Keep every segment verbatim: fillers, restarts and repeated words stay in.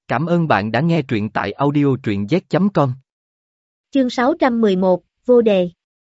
Cảm ơn bạn đã nghe truyện tại audio truyện z chấm com. Chương sáu trăm mười một, vô đề.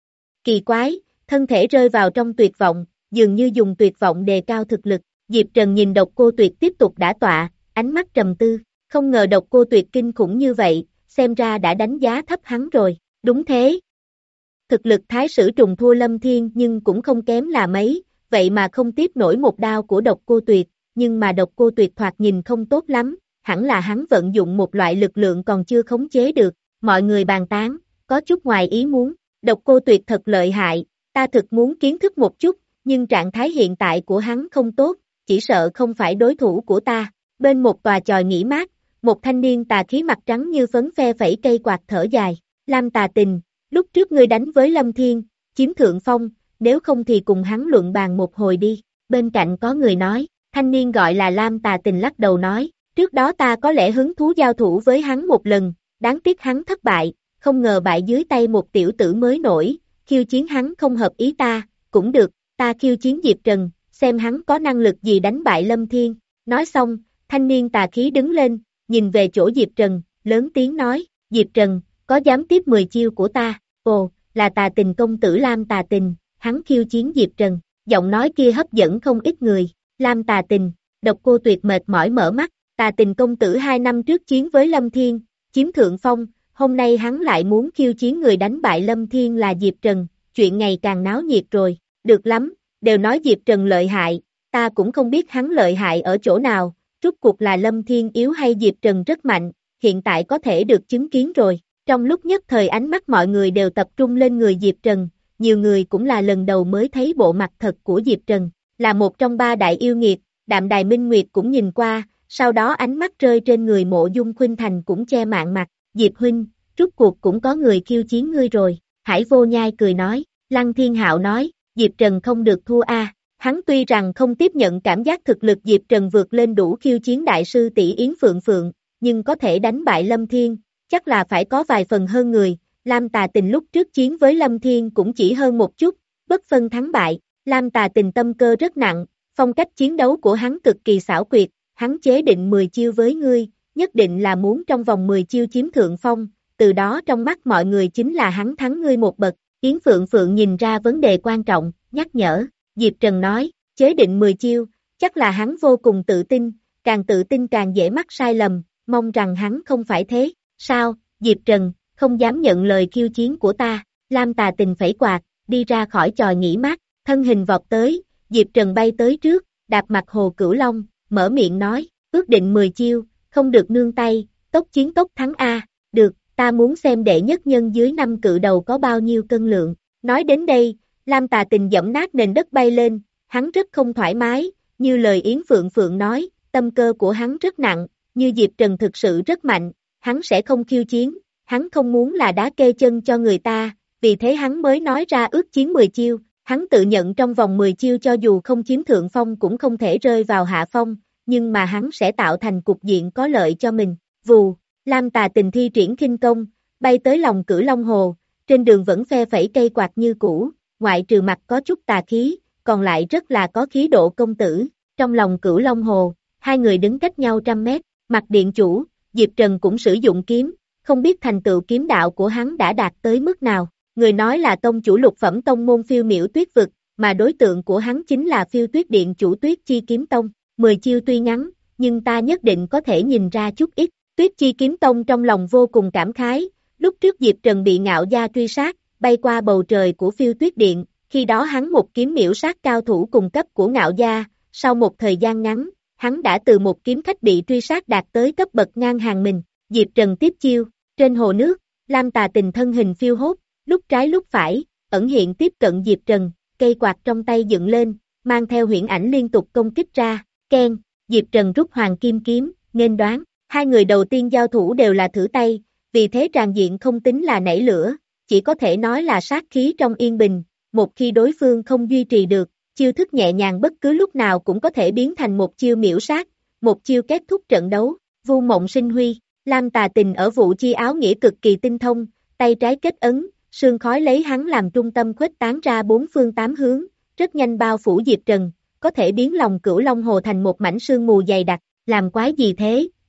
Kỳ quái, thân thể rơi vào trong tuyệt vọng, dường như dùng tuyệt vọng đề cao thực lực. Diệp Trần nhìn Độc Cô Tuyệt tiếp tục đả tọa, ánh mắt trầm tư, không ngờ Độc Cô Tuyệt kinh khủng như vậy, xem ra đã đánh giá thấp hắn rồi. Đúng thế. Thực lực Thái Sử Trùng thua Lâm Thiên nhưng cũng không kém là mấy, vậy mà không tiếp nổi một đao của Độc Cô Tuyệt, nhưng mà Độc Cô Tuyệt thoạt nhìn không tốt lắm, hẳn là hắn vận dụng một loại lực lượng còn chưa khống chế được. Mọi người bàn tán, có chút ngoài ý muốn. Độc Cô Tuyệt thật lợi hại, ta thực muốn kiến thức một chút, nhưng trạng thái hiện tại của hắn không tốt, chỉ sợ không phải đối thủ của ta. Bên một tòa chòi nghỉ mát, một thanh niên tà khí mặt trắng như phấn phe phẩy cây quạt thở dài. Lam Tà Tình, lúc trước ngươi đánh với Lâm Thiên, chiếm thượng phong, nếu không thì cùng hắn luận bàn một hồi đi. Bên cạnh có người nói, thanh niên gọi là Lam Tà Tình lắc đầu nói, trước đó ta có lẽ hứng thú giao thủ với hắn một lần, đáng tiếc hắn thất bại, không ngờ bại dưới tay một tiểu tử mới nổi, khiêu chiến hắn không hợp ý ta, cũng được, ta khiêu chiến Diệp Trần, xem hắn có năng lực gì đánh bại Lâm Thiên. Nói xong, thanh niên tà khí đứng lên, nhìn về chỗ Diệp Trần, lớn tiếng nói, Diệp Trần, có dám tiếp mười chiêu của ta? Ồ, là Tà Tình công tử Lam Tà Tình, hắn khiêu chiến Diệp Trần, giọng nói kia hấp dẫn không ít người. Lam Tà Tình, Độc Cô Tuyệt mệt mỏi mở mắt, Tà Tình công tử hai năm trước chiến với Lâm Thiên, chiếm thượng phong, hôm nay hắn lại muốn khiêu chiến người đánh bại Lâm Thiên là Diệp Trần, chuyện ngày càng náo nhiệt rồi. Được lắm, đều nói Diệp Trần lợi hại, ta cũng không biết hắn lợi hại ở chỗ nào, rốt cuộc là Lâm Thiên yếu hay Diệp Trần rất mạnh, hiện tại có thể được chứng kiến rồi. Trong lúc nhất thời ánh mắt mọi người đều tập trung lên người Diệp Trần, nhiều người cũng là lần đầu mới thấy bộ mặt thật của Diệp Trần, là một trong ba đại yêu nghiệt. Đạm Đài Minh Nguyệt cũng nhìn qua, sau đó ánh mắt rơi trên người Mộ Dung Khuynh Thành cũng che mạn mặt, Diệp huynh, rốt cuộc cũng có người khiêu chiến ngươi rồi. Hải Vô Nhai cười nói, Lăng Thiên Hạo nói, Diệp Trần không được thua a. Hắn tuy rằng không tiếp nhận cảm giác thực lực Diệp Trần vượt lên đủ khiêu chiến đại sư tỷ Yến Phượng Phượng, nhưng có thể đánh bại Lâm Thiên, chắc là phải có vài phần hơn người. Lam Tà Tình lúc trước chiến với Lâm Thiên cũng chỉ hơn một chút, bất phân thắng bại. Lam Tà Tình tâm cơ rất nặng, phong cách chiến đấu của hắn cực kỳ xảo quyệt, hắn chế định mười chiêu với ngươi, nhất định là muốn trong vòng mười chiêu chiếm thượng phong, từ đó trong mắt mọi người chính là hắn thắng ngươi một bậc. Yến Phượng Phượng nhìn ra vấn đề quan trọng, nhắc nhở. Diệp Trần nói, chế định mười chiêu, chắc là hắn vô cùng tự tin, càng tự tin càng dễ mắc sai lầm, mong rằng hắn không phải thế. Sao, Diệp Trần, không dám nhận lời khiêu chiến của ta? Lam Tà Tình phẩy quạt, đi ra khỏi chòi nghỉ mát, thân hình vọt tới, Diệp Trần bay tới trước, đạp mặt Hồ Cửu Long, mở miệng nói, ước định mười chiêu, không được nương tay, tốc chiến tốc thắng a. Được, ta muốn xem đệ nhất nhân dưới năm cự đầu có bao nhiêu cân lượng. Nói đến đây, Lam Tà Tình giẫm nát nền đất bay lên, hắn rất không thoải mái, như lời Yến Phượng Phượng nói, tâm cơ của hắn rất nặng, như Diệp Trần thực sự rất mạnh, hắn sẽ không khiêu chiến, hắn không muốn là đá kê chân cho người ta, vì thế hắn mới nói ra ước chiến mười chiêu, hắn tự nhận trong vòng mười chiêu cho dù không chiếm thượng phong cũng không thể rơi vào hạ phong, nhưng mà hắn sẽ tạo thành cục diện có lợi cho mình. Vù, Lam Tà Tình thi triển khinh công, bay tới lòng Cửu Long Hồ, trên đường vẫn phe phẩy cây quạt như cũ, ngoại trừ mặt có chút tà khí, còn lại rất là có khí độ công tử. Trong lòng Cửu Long Hồ, hai người đứng cách nhau trăm mét, Mặt điện chủ, Diệp Trần cũng sử dụng kiếm, không biết thành tựu kiếm đạo của hắn đã đạt tới mức nào. Người nói là tông chủ lục phẩm tông môn Phiêu Miểu Tuyết Vực, mà đối tượng của hắn chính là Phiêu Tuyết Điện chủ Tuyết Chi Kiếm Tông. Mười chiêu tuy ngắn, nhưng ta nhất định có thể nhìn ra chút ít. Tuyết Chi Kiếm Tông trong lòng vô cùng cảm khái, lúc trước Diệp Trần bị Ngạo Gia truy sát, bay qua bầu trời của Phiêu Tuyết Điện, khi đó hắn một kiếm miểu sát cao thủ cùng cấp của Ngạo Gia, sau một thời gian ngắn, hắn đã từ một kiếm khách bị truy sát đạt tới cấp bậc ngang hàng mình. Diệp Trần tiếp chiêu, trên hồ nước, Lam Tà Tình thân hình phiêu hốt, lúc trái lúc phải, ẩn hiện tiếp cận Diệp Trần, cây quạt trong tay dựng lên, mang theo huyễn ảnh liên tục công kích ra, keng, Diệp Trần rút hoàng kim kiếm, nghênh đoán, hai người đầu tiên giao thủ đều là thử tay, vì thế tràn diện không tính là nảy lửa, chỉ có thể nói là sát khí trong yên bình, một khi đối phương không duy trì được, chiêu thức nhẹ nhàng bất cứ lúc nào cũng có thể biến thành một chiêu miểu sát, một chiêu kết thúc trận đấu. Vu Mộng Sinh Huy, Lam Tà Tình ở vụ chi áo nghĩa cực kỳ tinh thông, tay trái kết ấn, sương khói lấy hắn làm trung tâm khuếch tán ra bốn phương tám hướng, rất nhanh bao phủ Diệp Trần, có thể biến lòng Cửu Long Hồ thành một mảnh sương mù dày đặc. Làm quái gì thế?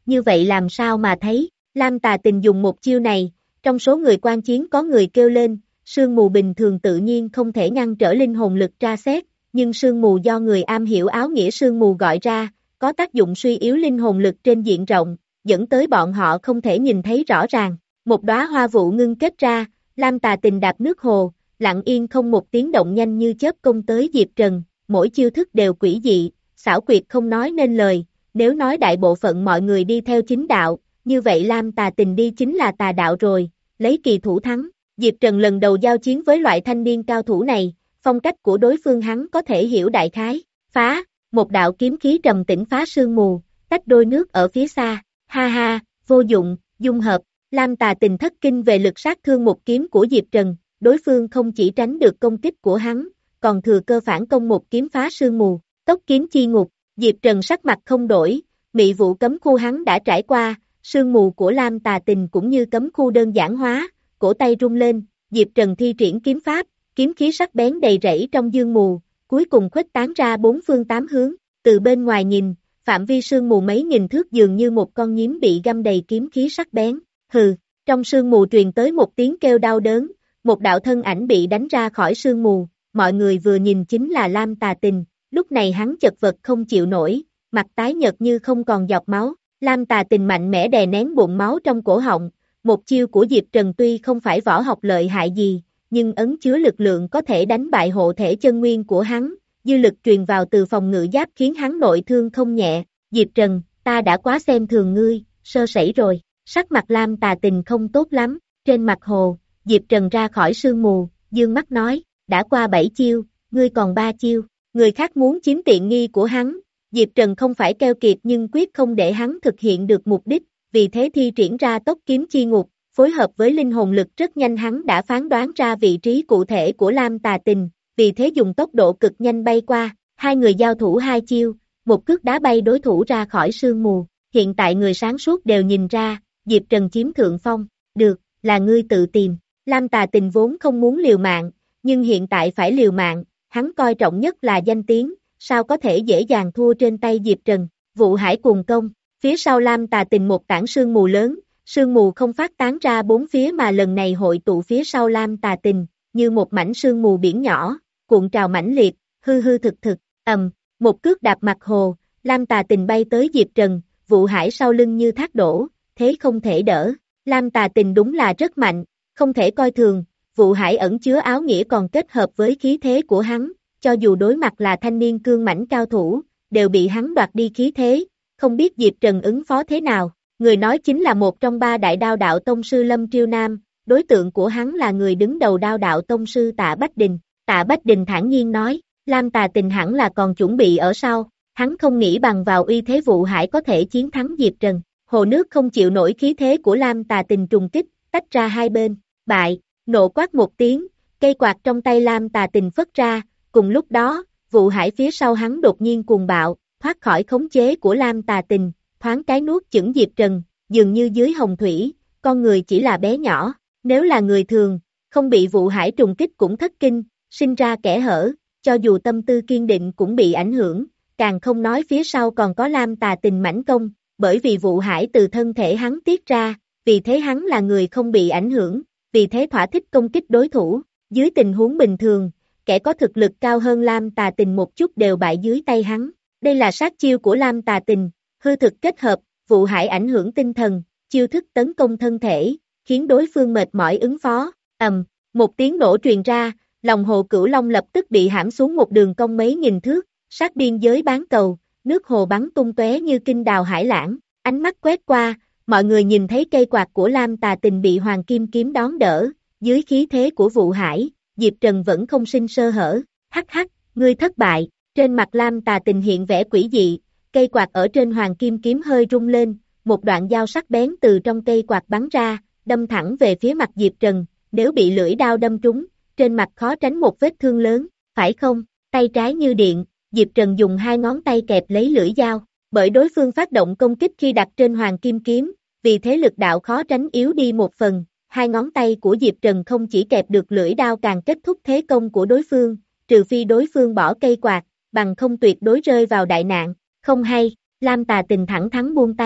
như vậy làm sao mà thấy, Lam Tà Tình dùng một chiêu này, trong số người quan chiến có người kêu lên, sương mù bình thường tự nhiên không thể ngăn trở linh hồn lực tra xét, nhưng sương mù do người am hiểu áo nghĩa sương mù gọi ra, có tác dụng suy yếu linh hồn lực trên diện rộng, dẫn tới bọn họ không thể nhìn thấy rõ ràng. Một đóa hoa vụ ngưng kết ra, Lam Tà Tình đạp nước hồ, lặng yên không một tiếng động nhanh như chớp công tới Diệp Trần, mỗi chiêu thức đều quỷ dị, xảo quyệt không nói nên lời, nếu nói đại bộ phận mọi người đi theo chính đạo, như vậy Lam Tà Tình đi chính là tà đạo rồi, lấy kỳ thủ thắng. Diệp Trần lần đầu giao chiến với loại thanh niên cao thủ này, phong cách của đối phương hắn có thể hiểu đại khái, phá, một đạo kiếm khí trầm tĩnh phá sương mù, tách đôi nước ở phía xa, ha ha, vô dụng, dung hợp, Lam Tà Tình thất kinh về lực sát thương một kiếm của Diệp Trần, đối phương không chỉ tránh được công kích của hắn, còn thừa cơ phản công một kiếm phá sương mù, tốc kiếm chi ngục, Diệp Trần sắc mặt không đổi, mị vụ cấm khu hắn đã trải qua, sương mù của Lam Tà Tình cũng như cấm khu đơn giản hóa, cổ tay rung lên, Diệp Trần thi triển kiếm pháp, kiếm khí sắc bén đầy rẫy trong dương mù, cuối cùng khuếch tán ra bốn phương tám hướng, từ bên ngoài nhìn, phạm vi sương mù mấy nghìn thước dường như một con nhím bị găm đầy kiếm khí sắc bén, hừ, trong sương mù truyền tới một tiếng kêu đau đớn, một đạo thân ảnh bị đánh ra khỏi sương mù, mọi người vừa nhìn chính là Lam Tà Tình, lúc này hắn chật vật không chịu nổi, mặt tái nhợt như không còn giọt máu, Lam Tà Tình mạnh mẽ đè nén bụng máu trong cổ họng, một chiêu của Diệp Trần tuy không phải võ học lợi hại gì, nhưng ấn chứa lực lượng có thể đánh bại hộ thể chân nguyên của hắn, dư lực truyền vào từ phòng ngự giáp khiến hắn nội thương không nhẹ, Diệp Trần, ta đã quá xem thường ngươi, sơ sẩy rồi, sắc mặt Lam Tà Tình không tốt lắm, trên mặt hồ, Diệp Trần ra khỏi sương mù, dương mắt nói, đã qua bảy chiêu, ngươi còn ba chiêu, người khác muốn chiếm tiện nghi của hắn, Diệp Trần không phải keo kiệt nhưng quyết không để hắn thực hiện được mục đích, vì thế thi triển ra tốc kiếm chi ngục, phối hợp với linh hồn lực rất nhanh hắn đã phán đoán ra vị trí cụ thể của Lam Tà Tình, vì thế dùng tốc độ cực nhanh bay qua, hai người giao thủ hai chiêu, một cước đá bay đối thủ ra khỏi sương mù, hiện tại người sáng suốt đều nhìn ra, Diệp Trần chiếm thượng phong, được, là ngươi tự tìm, Lam Tà Tình vốn không muốn liều mạng, nhưng hiện tại phải liều mạng, hắn coi trọng nhất là danh tiếng, sao có thể dễ dàng thua trên tay Diệp Trần, Vụ Hải cuồng công, phía sau Lam Tà Tình một tảng sương mù lớn, sương mù không phát tán ra bốn phía mà lần này hội tụ phía sau Lam Tà Tình, như một mảnh sương mù biển nhỏ, cuộn trào mãnh liệt, hư hư thực thực, ầm, một cước đạp mặt hồ, Lam Tà Tình bay tới Diệp Trần, Vụ Hải sau lưng như thác đổ, thế không thể đỡ, Lam Tà Tình đúng là rất mạnh, không thể coi thường, Vụ Hải ẩn chứa áo nghĩa còn kết hợp với khí thế của hắn, cho dù đối mặt là thanh niên cương mãnh cao thủ, đều bị hắn đoạt đi khí thế, không biết Diệp Trần ứng phó thế nào, người nói chính là một trong ba đại đao đạo tông sư Lâm Triêu Nam, đối tượng của hắn là người đứng đầu đao đạo tông sư Tạ Bách Đình, Tạ Bách Đình thản nhiên nói, Lam Tà Tình hẳn là còn chuẩn bị ở sau, hắn không nghĩ bằng vào uy thế Vụ Hải có thể chiến thắng Diệp Trần, hồ nước không chịu nổi khí thế của Lam Tà Tình trùng kích, tách ra hai bên, bại, nộ quát một tiếng, cây quạt trong tay Lam Tà Tình phất ra, cùng lúc đó, Vụ Hải phía sau hắn đột nhiên cuồng bạo, thoát khỏi khống chế của Lam Tà Tình, thoáng cái nuốt chửng Diệp Trần, dường như dưới hồng thủy, con người chỉ là bé nhỏ, nếu là người thường, không bị Vụ Hải trùng kích cũng thất kinh, sinh ra kẽ hở, cho dù tâm tư kiên định cũng bị ảnh hưởng, càng không nói phía sau còn có Lam Tà Tình mãnh công, bởi vì Vụ Hải từ thân thể hắn tiết ra, vì thế hắn là người không bị ảnh hưởng, vì thế thỏa thích công kích đối thủ, dưới tình huống bình thường, kẻ có thực lực cao hơn Lam Tà Tình một chút đều bại dưới tay hắn, đây là sát chiêu của Lam Tà Tình, hư thực kết hợp, Vụ Hải ảnh hưởng tinh thần, chiêu thức tấn công thân thể, khiến đối phương mệt mỏi ứng phó, ầm, một tiếng nổ truyền ra, lòng hồ Cửu Long lập tức bị hãm xuống một đường cong mấy nghìn thước, sát biên giới bán cầu, nước hồ bắn tung tóe như kinh đào hải lãng, ánh mắt quét qua, mọi người nhìn thấy cây quạt của Lam Tà Tình bị Hoàng Kim kiếm đón đỡ, dưới khí thế của Vụ Hải, Diệp Trần vẫn không sinh sơ hở, hắc hắc, ngươi thất bại, trên mặt Lam Tà Tình hiện vẻ quỷ dị, cây quạt ở trên Hoàng Kim kiếm hơi rung lên, một đoạn dao sắc bén từ trong cây quạt bắn ra, đâm thẳng về phía mặt Diệp Trần, nếu bị lưỡi đao đâm trúng, trên mặt khó tránh một vết thương lớn, phải không, tay trái như điện, Diệp Trần dùng hai ngón tay kẹp lấy lưỡi dao, bởi đối phương phát động công kích khi đặt trên Hoàng Kim kiếm, vì thế lực đạo khó tránh yếu đi một phần, hai ngón tay của Diệp Trần không chỉ kẹp được lưỡi đao càng kết thúc thế công của đối phương, trừ phi đối phương bỏ cây quạt, bằng không tuyệt đối rơi vào đại nạn, không hay, Lam Tà Tình thẳng thắn buông tay,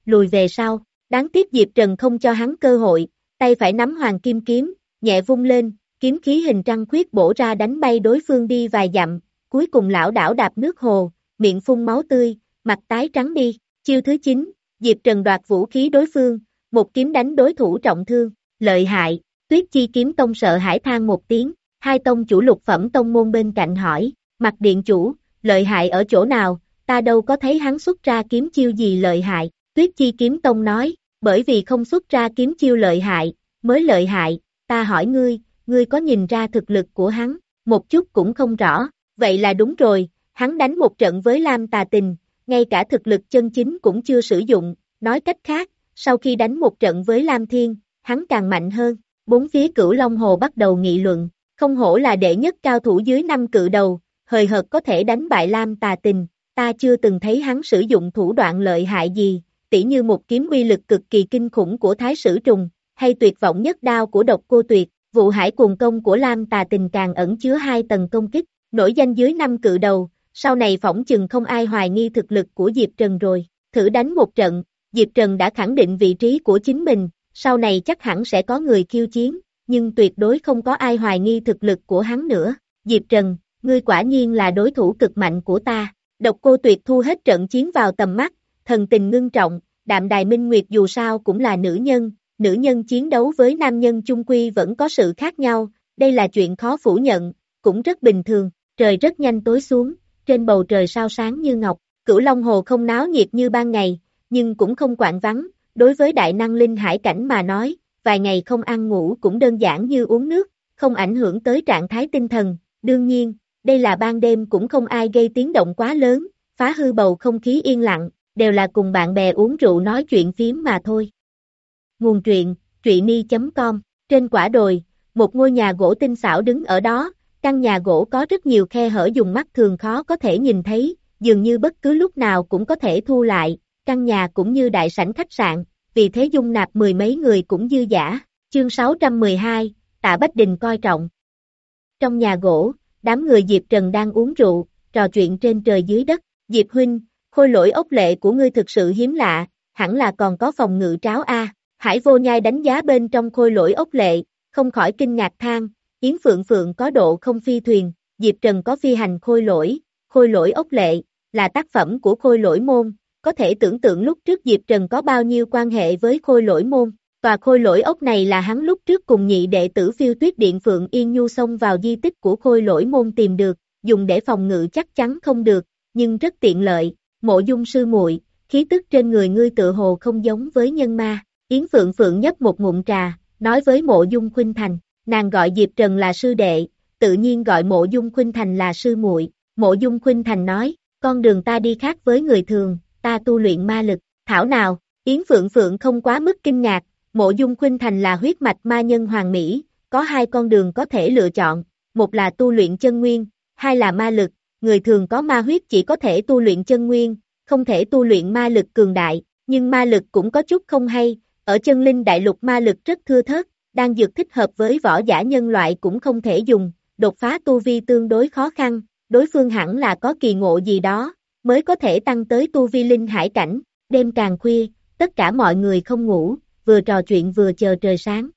lùi về sau. Đáng tiếc Diệp Trần không cho hắn cơ hội, tay phải nắm hoàng kim kiếm, nhẹ vung lên, kiếm khí hình trăng khuyết bổ ra đánh bay đối phương đi vài dặm, cuối cùng lão đảo đạp nước hồ, miệng phun máu tươi, mặt tái trắng đi. Chiêu thứ chín, Diệp Trần đoạt vũ khí đối phương, một kiếm đánh đối thủ trọng thương, lợi hại. Tuyết Chi Kiếm Tông sợ hãi than một tiếng, hai tông chủ lục phẩm tông môn bên cạnh hỏi, Mặt điện chủ, lợi hại ở chỗ nào, ta đâu có thấy hắn xuất ra kiếm chiêu gì lợi hại. Tuyết Chi Kiếm Tông nói, bởi vì không xuất ra kiếm chiêu lợi hại, mới lợi hại, ta hỏi ngươi, ngươi có nhìn ra thực lực của hắn, một chút cũng không rõ, vậy là đúng rồi, hắn đánh một trận với Lam Tà Tình, ngay cả thực lực chân chính cũng chưa sử dụng, nói cách khác, sau khi đánh một trận với Lam Thiên, hắn càng mạnh hơn. Bốn phía Cửu Long Hồ bắt đầu nghị luận, không hổ là đệ nhất cao thủ dưới năm cự đầu, hời hợt có thể đánh bại Lam Tà Tình, ta chưa từng thấy hắn sử dụng thủ đoạn lợi hại gì, tỉ như một kiếm uy lực cực kỳ kinh khủng của Thái Sử Trùng, hay tuyệt vọng nhất đao của Độc Cô Tuyệt, vụ hải cuồng công của Lam Tà Tình càng ẩn chứa hai tầng công kích, nổi danh dưới năm cự đầu, sau này phỏng chừng không ai hoài nghi thực lực của Diệp Trần rồi, thử đánh một trận, Diệp Trần đã khẳng định vị trí của chính mình, sau này chắc hẳn sẽ có người khiêu chiến, nhưng tuyệt đối không có ai hoài nghi thực lực của hắn nữa. Diệp Trần, ngươi quả nhiên là đối thủ cực mạnh của ta. Độc Cô Tuyệt thu hết trận chiến vào tầm mắt, thần tình ngưng trọng, Đạm Đài Minh Nguyệt dù sao cũng là nữ nhân, nữ nhân chiến đấu với nam nhân chung quy vẫn có sự khác nhau, đây là chuyện khó phủ nhận, cũng rất bình thường. Trời rất nhanh tối xuống, trên bầu trời sao sáng như ngọc, Cửu Long Hồ không náo nhiệt như ban ngày, nhưng cũng không quạnh vắng. Đối với đại năng linh hải cảnh mà nói, vài ngày không ăn ngủ cũng đơn giản như uống nước, không ảnh hưởng tới trạng thái tinh thần. Đương nhiên, đây là ban đêm cũng không ai gây tiếng động quá lớn, phá hư bầu không khí yên lặng, đều là cùng bạn bè uống rượu nói chuyện phím mà thôi. Nguồn truyện, truyện chấm com, trên quả đồi, một ngôi nhà gỗ tinh xảo đứng ở đó, căn nhà gỗ có rất nhiều khe hở dùng mắt thường khó có thể nhìn thấy, dường như bất cứ lúc nào cũng có thể thu lại. Căn nhà cũng như đại sảnh khách sạn, vì thế dung nạp mười mấy người cũng dư dả. Chương sáu trăm mười hai, Tạ Bách Đình coi trọng. Trong nhà gỗ, đám người Diệp Trần đang uống rượu, trò chuyện trên trời dưới đất. Diệp huynh, khôi lỗi ốc lệ của ngươi thực sự hiếm lạ, hẳn là còn có phòng ngự tráo a. Hải Vô Nhai đánh giá bên trong khôi lỗi ốc lệ, không khỏi kinh ngạc than, Yến Phượng Phượng có độ không phi thuyền, Diệp Trần có phi hành khôi lỗi, khôi lỗi ốc lệ, là tác phẩm của khôi lỗi môn. Có thể tưởng tượng lúc trước Diệp Trần có bao nhiêu quan hệ với khôi lỗi môn. Tòa khôi lỗi ốc này là hắn lúc trước cùng nhị đệ tử Phiêu Tuyết Điện Phượng Yên Nhu xông vào di tích của khôi lỗi môn tìm được, dùng để phòng ngự chắc chắn không được, nhưng rất tiện lợi. Mộ Dung sư muội, khí tức trên người ngươi tự hồ không giống với nhân ma. Yến Phượng Phượng nhấp một ngụm trà, nói với Mộ Dung Khuynh Thành, nàng gọi Diệp Trần là sư đệ, tự nhiên gọi Mộ Dung Khuynh Thành là sư muội. Mộ Dung Khuynh Thành nói, con đường ta đi khác với người thường, ta tu luyện ma lực, thảo nào. Yến Phượng Phượng không quá mức kinh ngạc, Mộ Dung Khuynh Thành là huyết mạch ma nhân hoàng mỹ, có hai con đường có thể lựa chọn, một là tu luyện chân nguyên, hai là ma lực, người thường có ma huyết chỉ có thể tu luyện chân nguyên, không thể tu luyện ma lực cường đại, nhưng ma lực cũng có chút không hay, ở chân linh đại lục ma lực rất thưa thớt, đang dược thích hợp với võ giả nhân loại cũng không thể dùng, đột phá tu vi tương đối khó khăn, đối phương hẳn là có kỳ ngộ gì đó, mới có thể tăng tới tu vi linh hải cảnh. Đêm càng khuya, tất cả mọi người không ngủ, vừa trò chuyện vừa chờ trời sáng.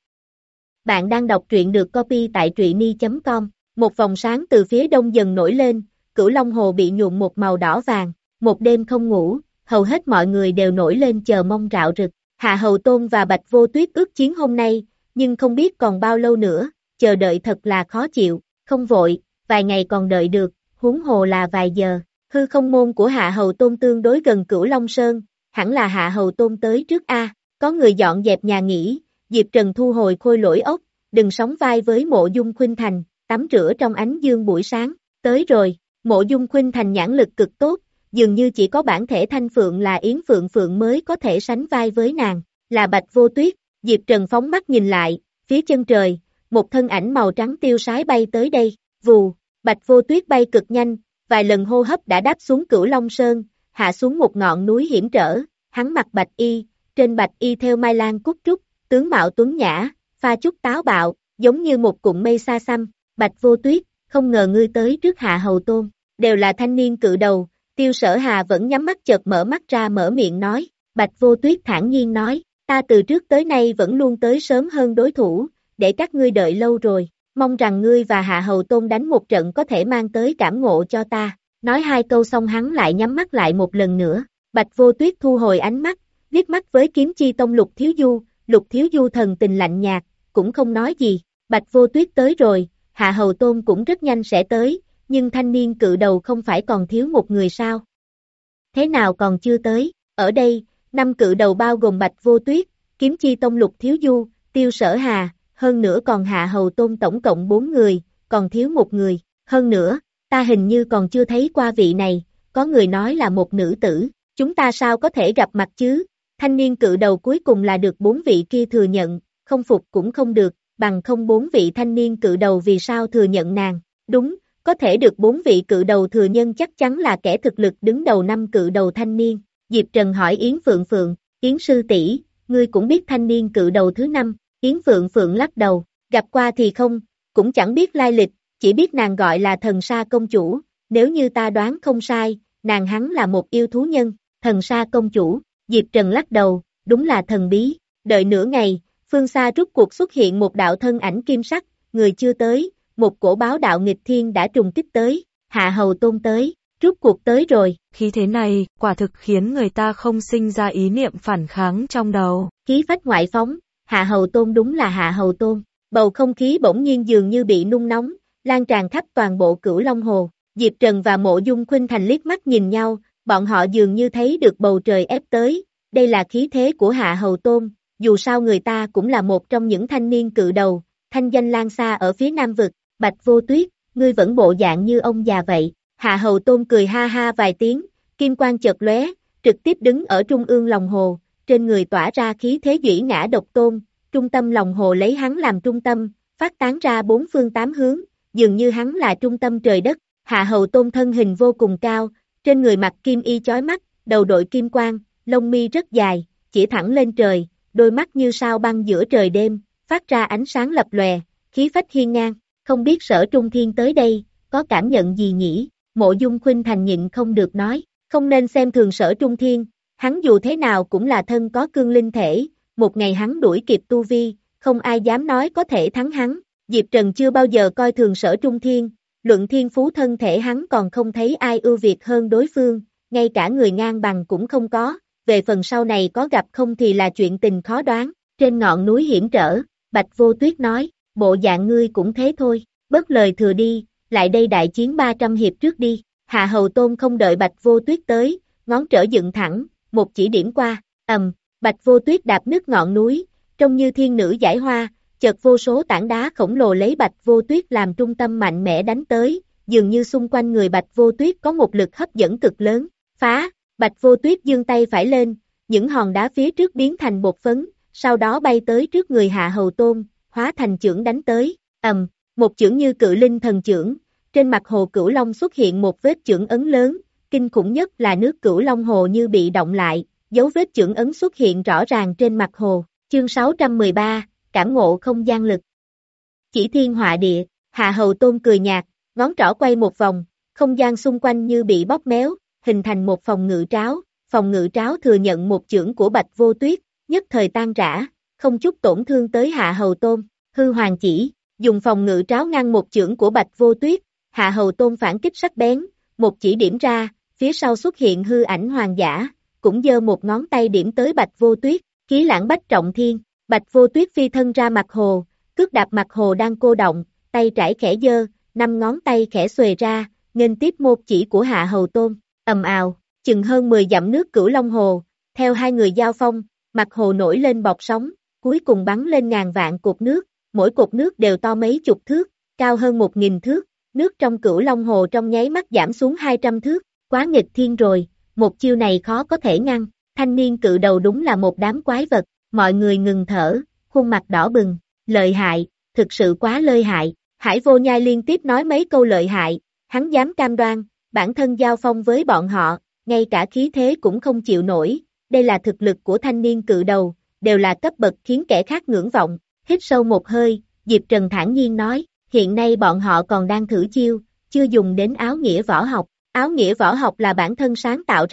Bạn đang đọc truyện được copy tại truyện chấm com, một vòng sáng từ phía đông dần nổi lên, Cửu Long Hồ bị nhuộm một màu đỏ vàng, một đêm không ngủ, hầu hết mọi người đều nổi lên chờ mong rạo rực. Hạ Hầu Tôn và Bạch Vô Tuyết ước chiến hôm nay, nhưng không biết còn bao lâu nữa, chờ đợi thật là khó chịu, không vội, vài ngày còn đợi được, huống hồ là vài giờ. Hư không môn của Hạ Hầu Tôn tương đối gần Cửu Long Sơn, hẳn là Hạ Hầu Tôn tới trước a. Có người dọn dẹp nhà nghỉ, Diệp Trần thu hồi khôi lỗi ốc, đừng sóng vai với Mộ Dung Khuynh Thành, tắm rửa trong ánh dương buổi sáng, tới rồi. Mộ Dung Khuynh Thành nhãn lực cực tốt, dường như chỉ có bản thể Thanh Phượng là Yến Phượng Phượng mới có thể sánh vai với nàng, là Bạch Vô Tuyết. Diệp Trần phóng mắt nhìn lại, phía chân trời, một thân ảnh màu trắng tiêu sái bay tới đây, vù, Bạch Vô Tuyết bay cực nhanh, vài lần hô hấp đã đáp xuống Cửu Long Sơn, hạ xuống một ngọn núi hiểm trở, hắn mặc bạch y, trên bạch y theo mai lan cúc trúc, tướng mạo tuấn nhã, pha chút táo bạo, giống như một cụm mây xa xăm. Bạch Vô Tuyết, không ngờ ngươi tới trước Hạ Hầu Tôn, đều là thanh niên cự đầu. Tiêu Sở Hà vẫn nhắm mắt chợt mở mắt ra mở miệng nói, Bạch Vô Tuyết thản nhiên nói, ta từ trước tới nay vẫn luôn tới sớm hơn đối thủ, để các ngươi đợi lâu rồi, mong rằng ngươi và Hạ Hầu Tôn đánh một trận có thể mang tới cảm ngộ cho ta. Nói hai câu xong hắn lại nhắm mắt lại một lần nữa, Bạch Vô Tuyết thu hồi ánh mắt, liếc mắt với Kiếm Chi Tông Lục Thiếu Du, Lục Thiếu Du thần tình lạnh nhạt, cũng không nói gì, Bạch Vô Tuyết tới rồi, Hạ Hầu Tôn cũng rất nhanh sẽ tới, nhưng thanh niên cự đầu không phải còn thiếu một người sao? Thế nào còn chưa tới? Ở đây, năm cự đầu bao gồm Bạch Vô Tuyết, Kiếm Chi Tông Lục Thiếu Du, Tiêu Sở Hà, hơn nữa còn Hạ Hầu Tôn tổng cộng bốn người, còn thiếu một người, hơn nữa, ta hình như còn chưa thấy qua vị này, có người nói là một nữ tử, chúng ta sao có thể gặp mặt chứ? Thanh niên cự đầu cuối cùng là được bốn vị kia thừa nhận, không phục cũng không được, bằng không bốn vị thanh niên cự đầu vì sao thừa nhận nàng, đúng, có thể được bốn vị cự đầu thừa nhân chắc chắn là kẻ thực lực đứng đầu năm cự đầu thanh niên. Diệp Trần hỏi Yến Phượng Phượng, Yến sư tỷ, ngươi cũng biết thanh niên cự đầu thứ năm, Yến Phượng Phượng lắc đầu, gặp qua thì không, cũng chẳng biết lai lịch, chỉ biết nàng gọi là thần sa công chủ, nếu như ta đoán không sai, nàng hắn là một yêu thú nhân, thần sa công chủ, Diệp Trần lắc đầu, đúng là thần bí, đợi nửa ngày, phương xa rút cuộc xuất hiện một đạo thân ảnh kim sắc, người chưa tới, một cổ báo đạo nghịch thiên đã trùng kích tới, Hạ Hầu Tôn tới, rút cuộc tới rồi. Khí thế này, quả thực khiến người ta không sinh ra ý niệm phản kháng trong đầu. Khí phách ngoại phóng, Hạ Hầu Tôn đúng là Hạ Hầu Tôn, bầu không khí bỗng nhiên dường như bị nung nóng, lan tràn khắp toàn bộ Cửu Long Hồ. Diệp Trần và Mộ Dung Khuynh Thành liếc mắt nhìn nhau, bọn họ dường như thấy được bầu trời ép tới, đây là khí thế của Hạ Hầu Tôn, dù sao người ta cũng là một trong những thanh niên cự đầu, thanh danh lan xa ở phía Nam Vực. Bạch Vô Tuyết, ngươi vẫn bộ dạng như ông già vậy. Hạ Hầu Tôn cười ha ha vài tiếng, kim quang chợt lóe, trực tiếp đứng ở trung ương lòng hồ, trên người tỏa ra khí thế duy ngã độc tôn, trung tâm lòng hồ lấy hắn làm trung tâm, phát tán ra bốn phương tám hướng, dường như hắn là trung tâm trời đất. Hạ Hầu Tôn thân hình vô cùng cao, trên người mặc kim y chói mắt, đầu đội kim quang, lông mi rất dài, chỉ thẳng lên trời, đôi mắt như sao băng giữa trời đêm, phát ra ánh sáng lập lòe, khí phách hiên ngang. Không biết Sở Trung Thiên tới đây, có cảm nhận gì nhỉ? Mộ Dung Khuynh Thành nhịn không được nói, không nên xem thường Sở Trung Thiên, hắn dù thế nào cũng là thân có cương linh thể, một ngày hắn đuổi kịp tu vi, không ai dám nói có thể thắng hắn. Diệp Trần chưa bao giờ coi thường Sở Trung Thiên, luận thiên phú thân thể hắn còn không thấy ai ưu việt hơn đối phương, ngay cả người ngang bằng cũng không có, về phần sau này có gặp không thì là chuyện tình khó đoán. Trên ngọn núi hiểm trở, Bạch Vô Tuyết nói, bộ dạng ngươi cũng thế thôi, bớt lời thừa đi, lại đây đại chiến ba trăm hiệp trước đi. Hạ Hầu Tôn không đợi Bạch Vô Tuyết tới, ngón trỏ dựng thẳng, một chỉ điểm qua, ầm, Bạch Vô Tuyết đạp nứt ngọn núi, trông như thiên nữ giải hoa, chợt vô số tảng đá khổng lồ lấy Bạch Vô Tuyết làm trung tâm mạnh mẽ đánh tới, dường như xung quanh người Bạch Vô Tuyết có một lực hấp dẫn cực lớn, phá, Bạch Vô Tuyết giương tay phải lên, những hòn đá phía trước biến thành bột phấn, sau đó bay tới trước người Hạ Hầu Tôn, hóa thành chưởng đánh tới, ầm, một chưởng như cự linh thần chưởng, trên mặt hồ Cửu Long xuất hiện một vết chưởng ấn lớn, kinh khủng nhất là nước Cửu Long hồ như bị động lại, dấu vết chưởng ấn xuất hiện rõ ràng trên mặt hồ. Chương sáu trăm mười ba, cảm ngộ không gian lực. Chỉ thiên họa địa, Hạ Hầu Tôn cười nhạt, ngón trỏ quay một vòng, không gian xung quanh như bị bóp méo, hình thành một phòng ngự tráo, phòng ngự tráo thừa nhận một chưởng của Bạch Vô Tuyết, nhất thời tan rã, không chút tổn thương tới Hạ Hầu Tôn. Hư Hoàng chỉ, dùng phòng ngự tráo ngăn một chưởng của Bạch Vô Tuyết, Hạ Hầu Tôn phản kích sắc bén, một chỉ điểm ra, phía sau xuất hiện hư ảnh hoàng giả, cũng giơ một ngón tay điểm tới Bạch Vô Tuyết, khí lãng bách trọng thiên, Bạch Vô Tuyết phi thân ra mặt hồ, cước đạp mặt hồ đang cô động, tay trải khẽ giơ, năm ngón tay khẽ xuề ra, nghênh tiếp một chỉ của Hạ Hầu Tôn, ầm ào, chừng hơn mười dặm nước Cửu Long hồ, theo hai người giao phong, mặt hồ nổi lên bọt sóng, cuối cùng bắn lên ngàn vạn cột nước, mỗi cột nước đều to mấy chục thước, cao hơn một nghìn thước, nước trong Cửu Long hồ trong nháy mắt giảm xuống hai trăm thước, quá nghịch thiên rồi, một chiêu này khó có thể ngăn. Thanh niên cự đầu đúng là một đám quái vật, mọi người ngừng thở, khuôn mặt đỏ bừng, lợi hại, thực sự quá lợi hại. Hải Vô Nhai liên tiếp nói mấy câu lợi hại, hắn dám cam đoan, bản thân giao phong với bọn họ, ngay cả khí thế cũng không chịu nổi, đây là thực lực của thanh niên cự đầu, đều là cấp bậc khiến kẻ khác ngưỡng vọng. Hít sâu một hơi, Diệp Trần thản nhiên nói, hiện nay bọn họ còn đang thử chiêu, chưa dùng đến áo nghĩa võ học, áo nghĩa võ học là bản thân sáng tạo ra,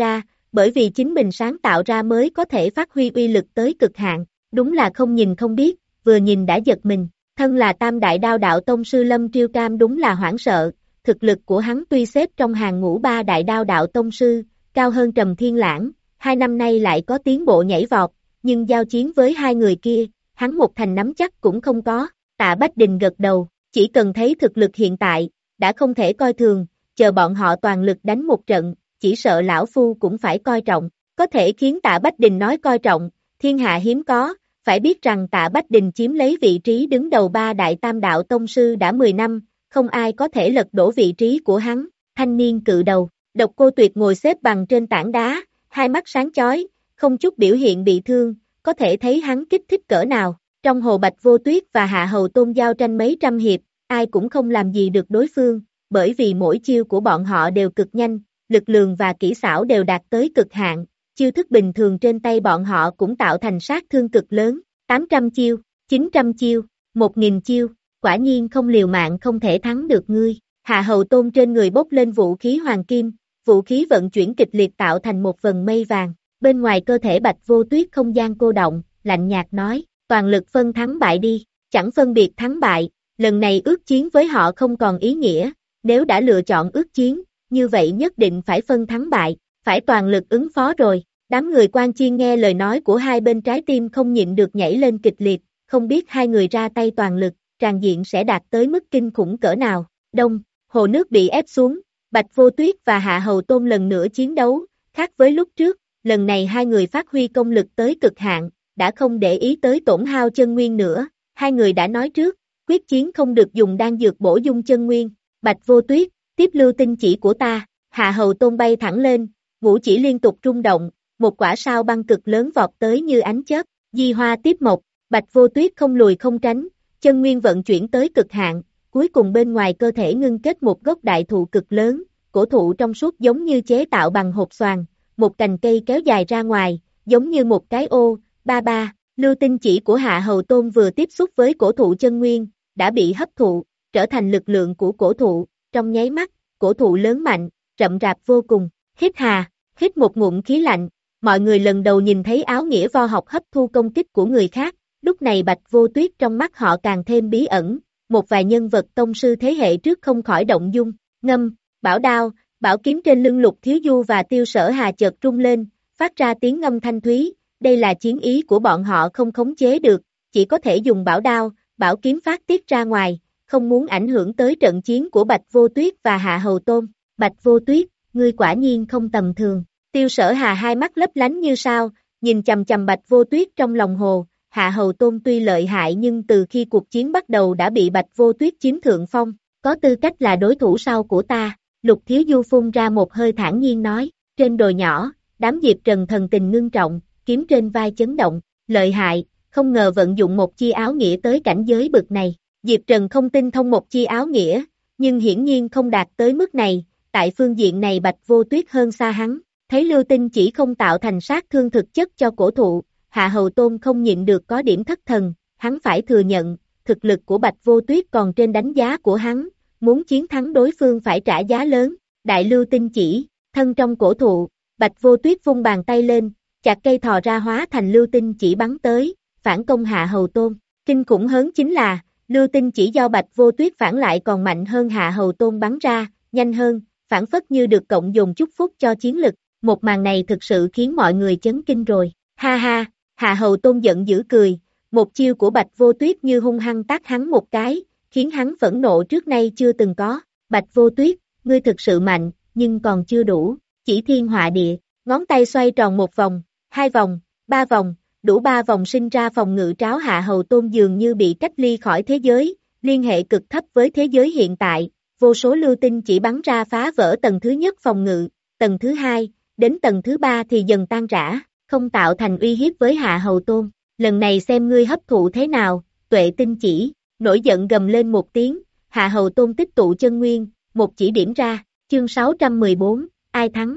bởi vì chính mình sáng tạo ra mới có thể phát huy uy lực tới cực hạn, đúng là không nhìn không biết, vừa nhìn đã giật mình, thân là tam đại đao đạo tông sư Lâm Triêu Cam đúng là hoảng sợ, thực lực của hắn tuy xếp trong hàng ngũ ba đại đao đạo tông sư, cao hơn Trầm Thiên Lãng, hai năm nay lại có tiến bộ nhảy vọt, nhưng giao chiến với hai người kia, hắn một thành nắm chắc cũng không có, Tạ Bách Đình gật đầu, chỉ cần thấy thực lực hiện tại, đã không thể coi thường, chờ bọn họ toàn lực đánh một trận, chỉ sợ lão phu cũng phải coi trọng, có thể khiến Tạ Bách Đình nói coi trọng, thiên hạ hiếm có, phải biết rằng Tạ Bách Đình chiếm lấy vị trí đứng đầu ba đại tam đạo tông sư đã mười năm, không ai có thể lật đổ vị trí của hắn, thanh niên cự đầu, Độc Cô Tuyệt ngồi xếp bằng trên tảng đá, hai mắt sáng chói, không chút biểu hiện bị thương, có thể thấy hắn kích thích cỡ nào, trong hồ Bạch Vô Tuyết và Hạ Hầu Tôn giao tranh mấy trăm hiệp, ai cũng không làm gì được đối phương, bởi vì mỗi chiêu của bọn họ đều cực nhanh, lực lượng và kỹ xảo đều đạt tới cực hạn, chiêu thức bình thường trên tay bọn họ cũng tạo thành sát thương cực lớn, tám trăm chiêu, chín trăm chiêu, một nghìn chiêu, quả nhiên không liều mạng không thể thắng được ngươi. Hạ Hầu Tôn trên người bốc lên vũ khí hoàng kim, vũ khí vận chuyển kịch liệt tạo thành một vần mây vàng, bên ngoài cơ thể Bạch Vô Tuyết không gian cô động, lạnh nhạt nói, toàn lực phân thắng bại đi, chẳng phân biệt thắng bại, lần này ước chiến với họ không còn ý nghĩa, nếu đã lựa chọn ước chiến, như vậy nhất định phải phân thắng bại, phải toàn lực ứng phó rồi. Đám người Quan Chiên nghe lời nói của hai bên trái tim không nhịn được nhảy lên kịch liệt, không biết hai người ra tay toàn lực, tràn diện sẽ đạt tới mức kinh khủng cỡ nào. Đông, hồ nước bị ép xuống, Bạch Vô Tuyết và Hạ Hầu Tôn lần nữa chiến đấu, khác với lúc trước, lần này hai người phát huy công lực tới cực hạn, đã không để ý tới tổn hao chân nguyên nữa, hai người đã nói trước, quyết chiến không được dùng đan dược bổ dung chân nguyên. Bạch Vô Tuyết, tiếp lưu tinh chỉ của ta, Hạ Hầu Tôn bay thẳng lên, ngũ chỉ liên tục rung động, một quả sao băng cực lớn vọt tới như ánh chớp, di hoa tiếp mộc, Bạch Vô Tuyết không lùi không tránh, chân nguyên vận chuyển tới cực hạn, cuối cùng bên ngoài cơ thể ngưng kết một gốc đại thụ cực lớn, cổ thụ trong suốt giống như chế tạo bằng hột xoàn, một cành cây kéo dài ra ngoài, giống như một cái ô, ba ba, lưu tinh chỉ của Hạ Hầu Tôn vừa tiếp xúc với cổ thụ chân nguyên, đã bị hấp thụ, trở thành lực lượng của cổ thụ, trong nháy mắt, cổ thụ lớn mạnh, rậm rạp vô cùng, hít hà, hít một ngụm khí lạnh, mọi người lần đầu nhìn thấy áo nghĩa vo học hấp thu công kích của người khác, lúc này Bạch Vô Tuyết trong mắt họ càng thêm bí ẩn, một vài nhân vật tông sư thế hệ trước không khỏi động dung, ngâm, bảo đao, bảo kiếm trên lưng Lục Thiếu Du và Tiêu Sở Hà chợt rung lên, phát ra tiếng ngâm thanh thúy, đây là chiến ý của bọn họ không khống chế được, chỉ có thể dùng bảo đao, bảo kiếm phát tiết ra ngoài, không muốn ảnh hưởng tới trận chiến của Bạch Vô Tuyết và Hạ Hầu Tôn. Bạch Vô Tuyết, ngươi quả nhiên không tầm thường. Tiêu Sở Hà hai mắt lấp lánh như sao, nhìn chằm chằm Bạch Vô Tuyết trong lòng hồ, Hạ Hầu Tôn tuy lợi hại nhưng từ khi cuộc chiến bắt đầu đã bị Bạch Vô Tuyết chiếm thượng phong, có tư cách là đối thủ sau của ta. Lục Thiếu Du phun ra một hơi thản nhiên nói, trên đồi nhỏ, đám Diệp Trần thần tình ngưng trọng, kiếm trên vai chấn động, lợi hại, không ngờ vận dụng một chi áo nghĩa tới cảnh giới bực này. Diệp Trần không tinh thông một chi áo nghĩa, nhưng hiển nhiên không đạt tới mức này, tại phương diện này Bạch Vô Tuyết hơn xa hắn, thấy lưu tinh chỉ không tạo thành sát thương thực chất cho cổ thụ, Hạ Hầu Tôn không nhịn được có điểm thất thần, hắn phải thừa nhận, thực lực của Bạch Vô Tuyết còn trên đánh giá của hắn, muốn chiến thắng đối phương phải trả giá lớn, đại lưu tinh chỉ, thân trong cổ thụ, Bạch Vô Tuyết vung bàn tay lên, chặt cây thò ra hóa thành lưu tinh chỉ bắn tới, phản công Hạ Hầu Tôn, kinh khủng hơn chính là, lưu tinh chỉ do Bạch Vô Tuyết phản lại còn mạnh hơn Hạ Hầu Tôn bắn ra, nhanh hơn, phản phất như được cộng dồn chúc phúc cho chiến lực, một màn này thực sự khiến mọi người chấn kinh rồi, ha ha, Hạ Hầu Tôn giận dữ cười, một chiêu của Bạch Vô Tuyết như hung hăng tát hắn một cái, khiến hắn phẫn nộ trước nay chưa từng có, Bạch Vô Tuyết, ngươi thực sự mạnh, nhưng còn chưa đủ, chỉ thiên họa địa, ngón tay xoay tròn một vòng, hai vòng, ba vòng, đủ ba vòng sinh ra phòng ngự tráo Hạ Hầu Tôn dường như bị cách ly khỏi thế giới, liên hệ cực thấp với thế giới hiện tại, vô số lưu tinh chỉ bắn ra phá vỡ tầng thứ nhất phòng ngự, tầng thứ hai, đến tầng thứ ba thì dần tan rã, không tạo thành uy hiếp với Hạ Hầu Tôn, lần này xem ngươi hấp thụ thế nào, tuệ tinh chỉ, nổi giận gầm lên một tiếng, Hạ Hầu Tôn tích tụ chân nguyên, một chỉ điểm ra, chương sáu trăm mười bốn, ai thắng?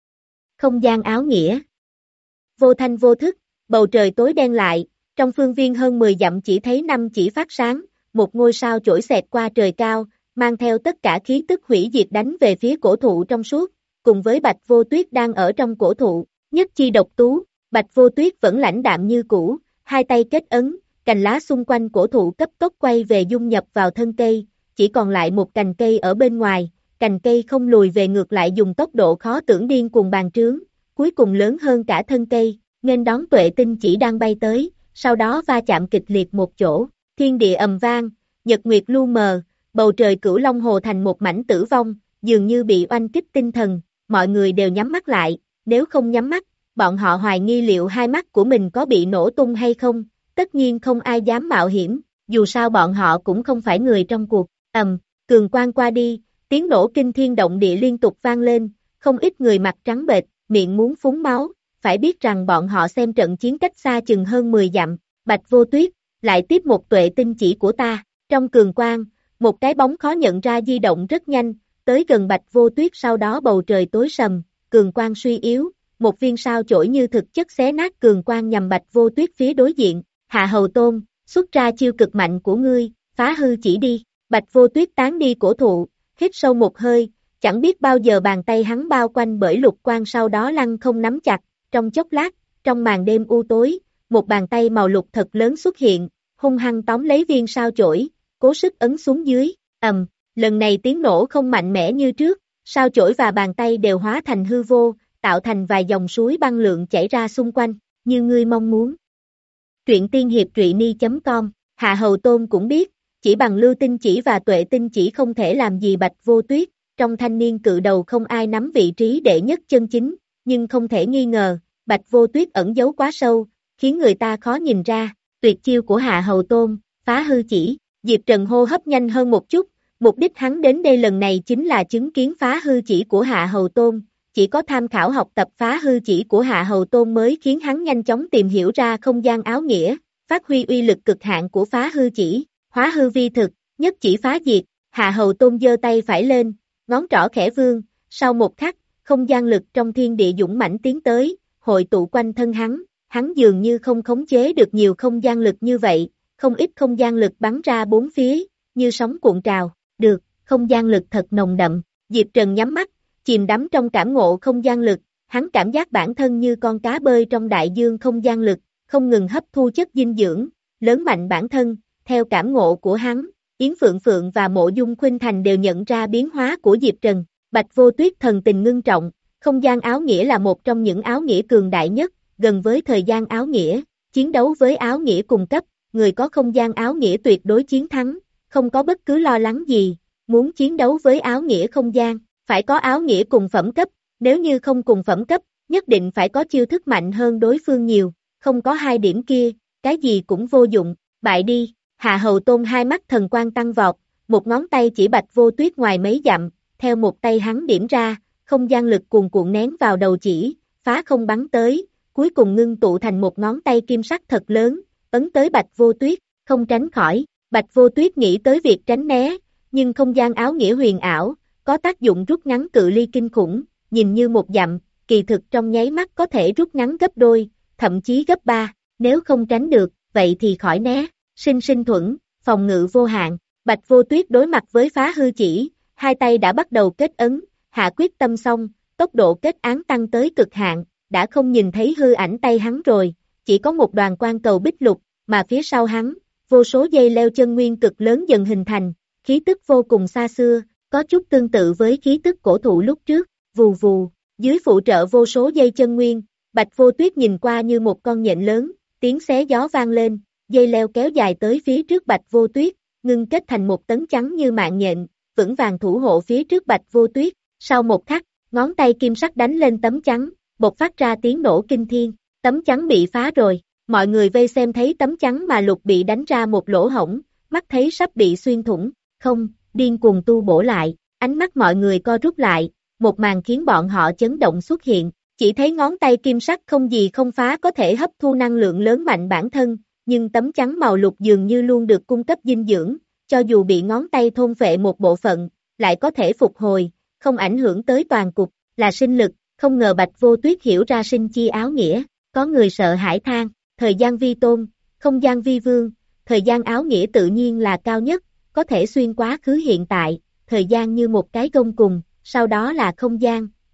Không gian áo nghĩa. Vô thanh vô thức, bầu trời tối đen lại, trong phương viên hơn mười dặm chỉ thấy năm chỉ phát sáng, một ngôi sao chổi xẹt qua trời cao, mang theo tất cả khí tức hủy diệt đánh về phía cổ thụ trong suốt, cùng với Bạch Vô Tuyết đang ở trong cổ thụ, nhất chi độc tú, Bạch Vô Tuyết vẫn lãnh đạm như cũ, hai tay kết ấn, cành lá xung quanh cổ thụ cấp tốc quay về dung nhập vào thân cây, chỉ còn lại một cành cây ở bên ngoài, cành cây không lùi về ngược lại dùng tốc độ khó tưởng điên cuồng bành trướng, cuối cùng lớn hơn cả thân cây, nghênh đón Tuệ Tinh chỉ đang bay tới, sau đó va chạm kịch liệt một chỗ, thiên địa ầm vang, nhật nguyệt lu mờ, bầu trời Cửu Long Hồ thành một mảnh tử vong, dường như bị oanh kích tinh thần, mọi người đều nhắm mắt lại, nếu không nhắm mắt, bọn họ hoài nghi liệu hai mắt của mình có bị nổ tung hay không, tất nhiên không ai dám mạo hiểm, dù sao bọn họ cũng không phải người trong cuộc, ầm, cường quang qua đi, tiếng nổ kinh thiên động địa liên tục vang lên, không ít người mặt trắng bệch, miệng muốn phúng máu, phải biết rằng bọn họ xem trận chiến cách xa chừng hơn mười dặm, Bạch Vô Tuyết, lại tiếp một tuệ tinh chỉ của ta, trong cường quang, một cái bóng khó nhận ra di động rất nhanh, tới gần Bạch Vô Tuyết sau đó bầu trời tối sầm, cường quang suy yếu, một viên sao chổi như thực chất xé nát cường quang nhằm Bạch Vô Tuyết phía đối diện, Hạ Hầu Tôn, xuất ra chiêu cực mạnh của ngươi, phá hư chỉ đi, Bạch Vô Tuyết tán đi cổ thụ, hít sâu một hơi, chẳng biết bao giờ bàn tay hắn bao quanh bởi lục quang sau đó lăng không nắm chặt, trong chốc lát, trong màn đêm u tối, một bàn tay màu lục thật lớn xuất hiện, hung hăng tóm lấy viên sao chổi, cố sức ấn xuống dưới, ầm, lần này tiếng nổ không mạnh mẽ như trước, sao chổi và bàn tay đều hóa thành hư vô, tạo thành vài dòng suối băng lượng chảy ra xung quanh, như ngươi mong muốn. Truyện tiên hiệp truyện ni chấm com, Hạ Hầu Tôn cũng biết, chỉ bằng lưu tinh chỉ và tuệ tinh chỉ không thể làm gì Bạch Vô Tuyết, trong thanh niên cự đầu không ai nắm vị trí đệ nhất chân chính, nhưng không thể nghi ngờ, Bạch Vô Tuyết ẩn giấu quá sâu, khiến người ta khó nhìn ra, tuyệt chiêu của Hạ Hầu Tôn, phá hư chỉ, Diệp Trần hô hấp nhanh hơn một chút, mục đích hắn đến đây lần này chính là chứng kiến phá hư chỉ của Hạ Hầu Tôn, chỉ có tham khảo học tập phá hư chỉ của Hạ Hầu Tôn mới khiến hắn nhanh chóng tìm hiểu ra không gian áo nghĩa, phát huy uy lực cực hạn của phá hư chỉ, hóa hư vi thực, nhất chỉ phá diệt, Hạ Hầu Tôn giơ tay phải lên, ngón trỏ khẽ vươn, sau một khắc, không gian lực trong thiên địa dũng mãnh tiến tới, hội tụ quanh thân hắn, hắn dường như không khống chế được nhiều không gian lực như vậy, không ít không gian lực bắn ra bốn phía, như sóng cuộn trào, được, không gian lực thật nồng đậm, Diệp Trần nhắm mắt, chìm đắm trong cảm ngộ không gian lực, hắn cảm giác bản thân như con cá bơi trong đại dương không gian lực, không ngừng hấp thu chất dinh dưỡng, lớn mạnh bản thân, theo cảm ngộ của hắn, Yến Phượng Phượng và Mộ Dung Khuynh Thành đều nhận ra biến hóa của Diệp Trần, Bạch Vô Tuyết thần tình ngưng trọng, không gian áo nghĩa là một trong những áo nghĩa cường đại nhất, gần với thời gian áo nghĩa, chiến đấu với áo nghĩa cùng cấp, người có không gian áo nghĩa tuyệt đối chiến thắng, không có bất cứ lo lắng gì, muốn chiến đấu với áo nghĩa không gian, phải có áo nghĩa cùng phẩm cấp, nếu như không cùng phẩm cấp, nhất định phải có chiêu thức mạnh hơn đối phương nhiều, không có hai điểm kia, cái gì cũng vô dụng, bại đi, Hạ Hầu Tôn hai mắt thần quang tăng vọt, một ngón tay chỉ Bạch Vô Tuyết ngoài mấy dặm, theo một tay hắn điểm ra, không gian lực cuồn cuộn nén vào đầu chỉ, phá không bắn tới, cuối cùng ngưng tụ thành một ngón tay kim sắc thật lớn, ấn tới Bạch Vô Tuyết, không tránh khỏi, Bạch Vô Tuyết nghĩ tới việc tránh né, nhưng không gian áo nghĩa huyền ảo, có tác dụng rút ngắn cự ly kinh khủng, nhìn như một dặm, kỳ thực trong nháy mắt có thể rút ngắn gấp đôi, thậm chí gấp ba, nếu không tránh được, vậy thì khỏi né, sinh sinh thuẫn, phòng ngự vô hạn, Bạch Vô Tuyết đối mặt với phá hư chỉ, hai tay đã bắt đầu kết ấn, hạ quyết tâm xong, tốc độ kết án tăng tới cực hạn, đã không nhìn thấy hư ảnh tay hắn rồi, chỉ có một đoàn quang cầu bích lục, mà phía sau hắn, vô số dây leo chân nguyên cực lớn dần hình thành, khí tức vô cùng xa xưa, có chút tương tự với khí tức cổ thụ lúc trước, vù vù, dưới phụ trợ vô số dây chân nguyên, Bạch Vô Tuyết nhìn qua như một con nhện lớn, tiếng xé gió vang lên, dây leo kéo dài tới phía trước Bạch Vô Tuyết, ngưng kết thành một tấm chắn như mạng nhện, vững vàng thủ hộ phía trước Bạch Vô Tuyết, sau một khắc, ngón tay kim sắc đánh lên tấm chắn, bộc phát ra tiếng nổ kinh thiên, tấm chắn bị phá rồi, mọi người vây xem thấy tấm chắn mà lục bị đánh ra một lỗ hổng, mắt thấy sắp bị xuyên thủng, không, điên cuồng tu bổ lại, ánh mắt mọi người co rút lại, một màn khiến bọn họ chấn động xuất hiện, chỉ thấy ngón tay kim sắc không gì không phá có thể hấp thu năng lượng lớn mạnh bản thân, nhưng tấm chắn màu lục dường như luôn được cung cấp dinh dưỡng, cho dù bị ngón tay thôn phệ một bộ phận, lại có thể phục hồi, không ảnh hưởng tới toàn cục, là sinh lực, không ngờ Bạch Vô Tuyết hiểu ra sinh chi áo nghĩa, có người sợ hãi than, thời gian vi tôn, không gian vi vương, thời gian áo nghĩa tự nhiên là cao nhất, có thể xuyên quá khứ hiện tại, thời gian như một cái gông cùng, sau đó là không gian,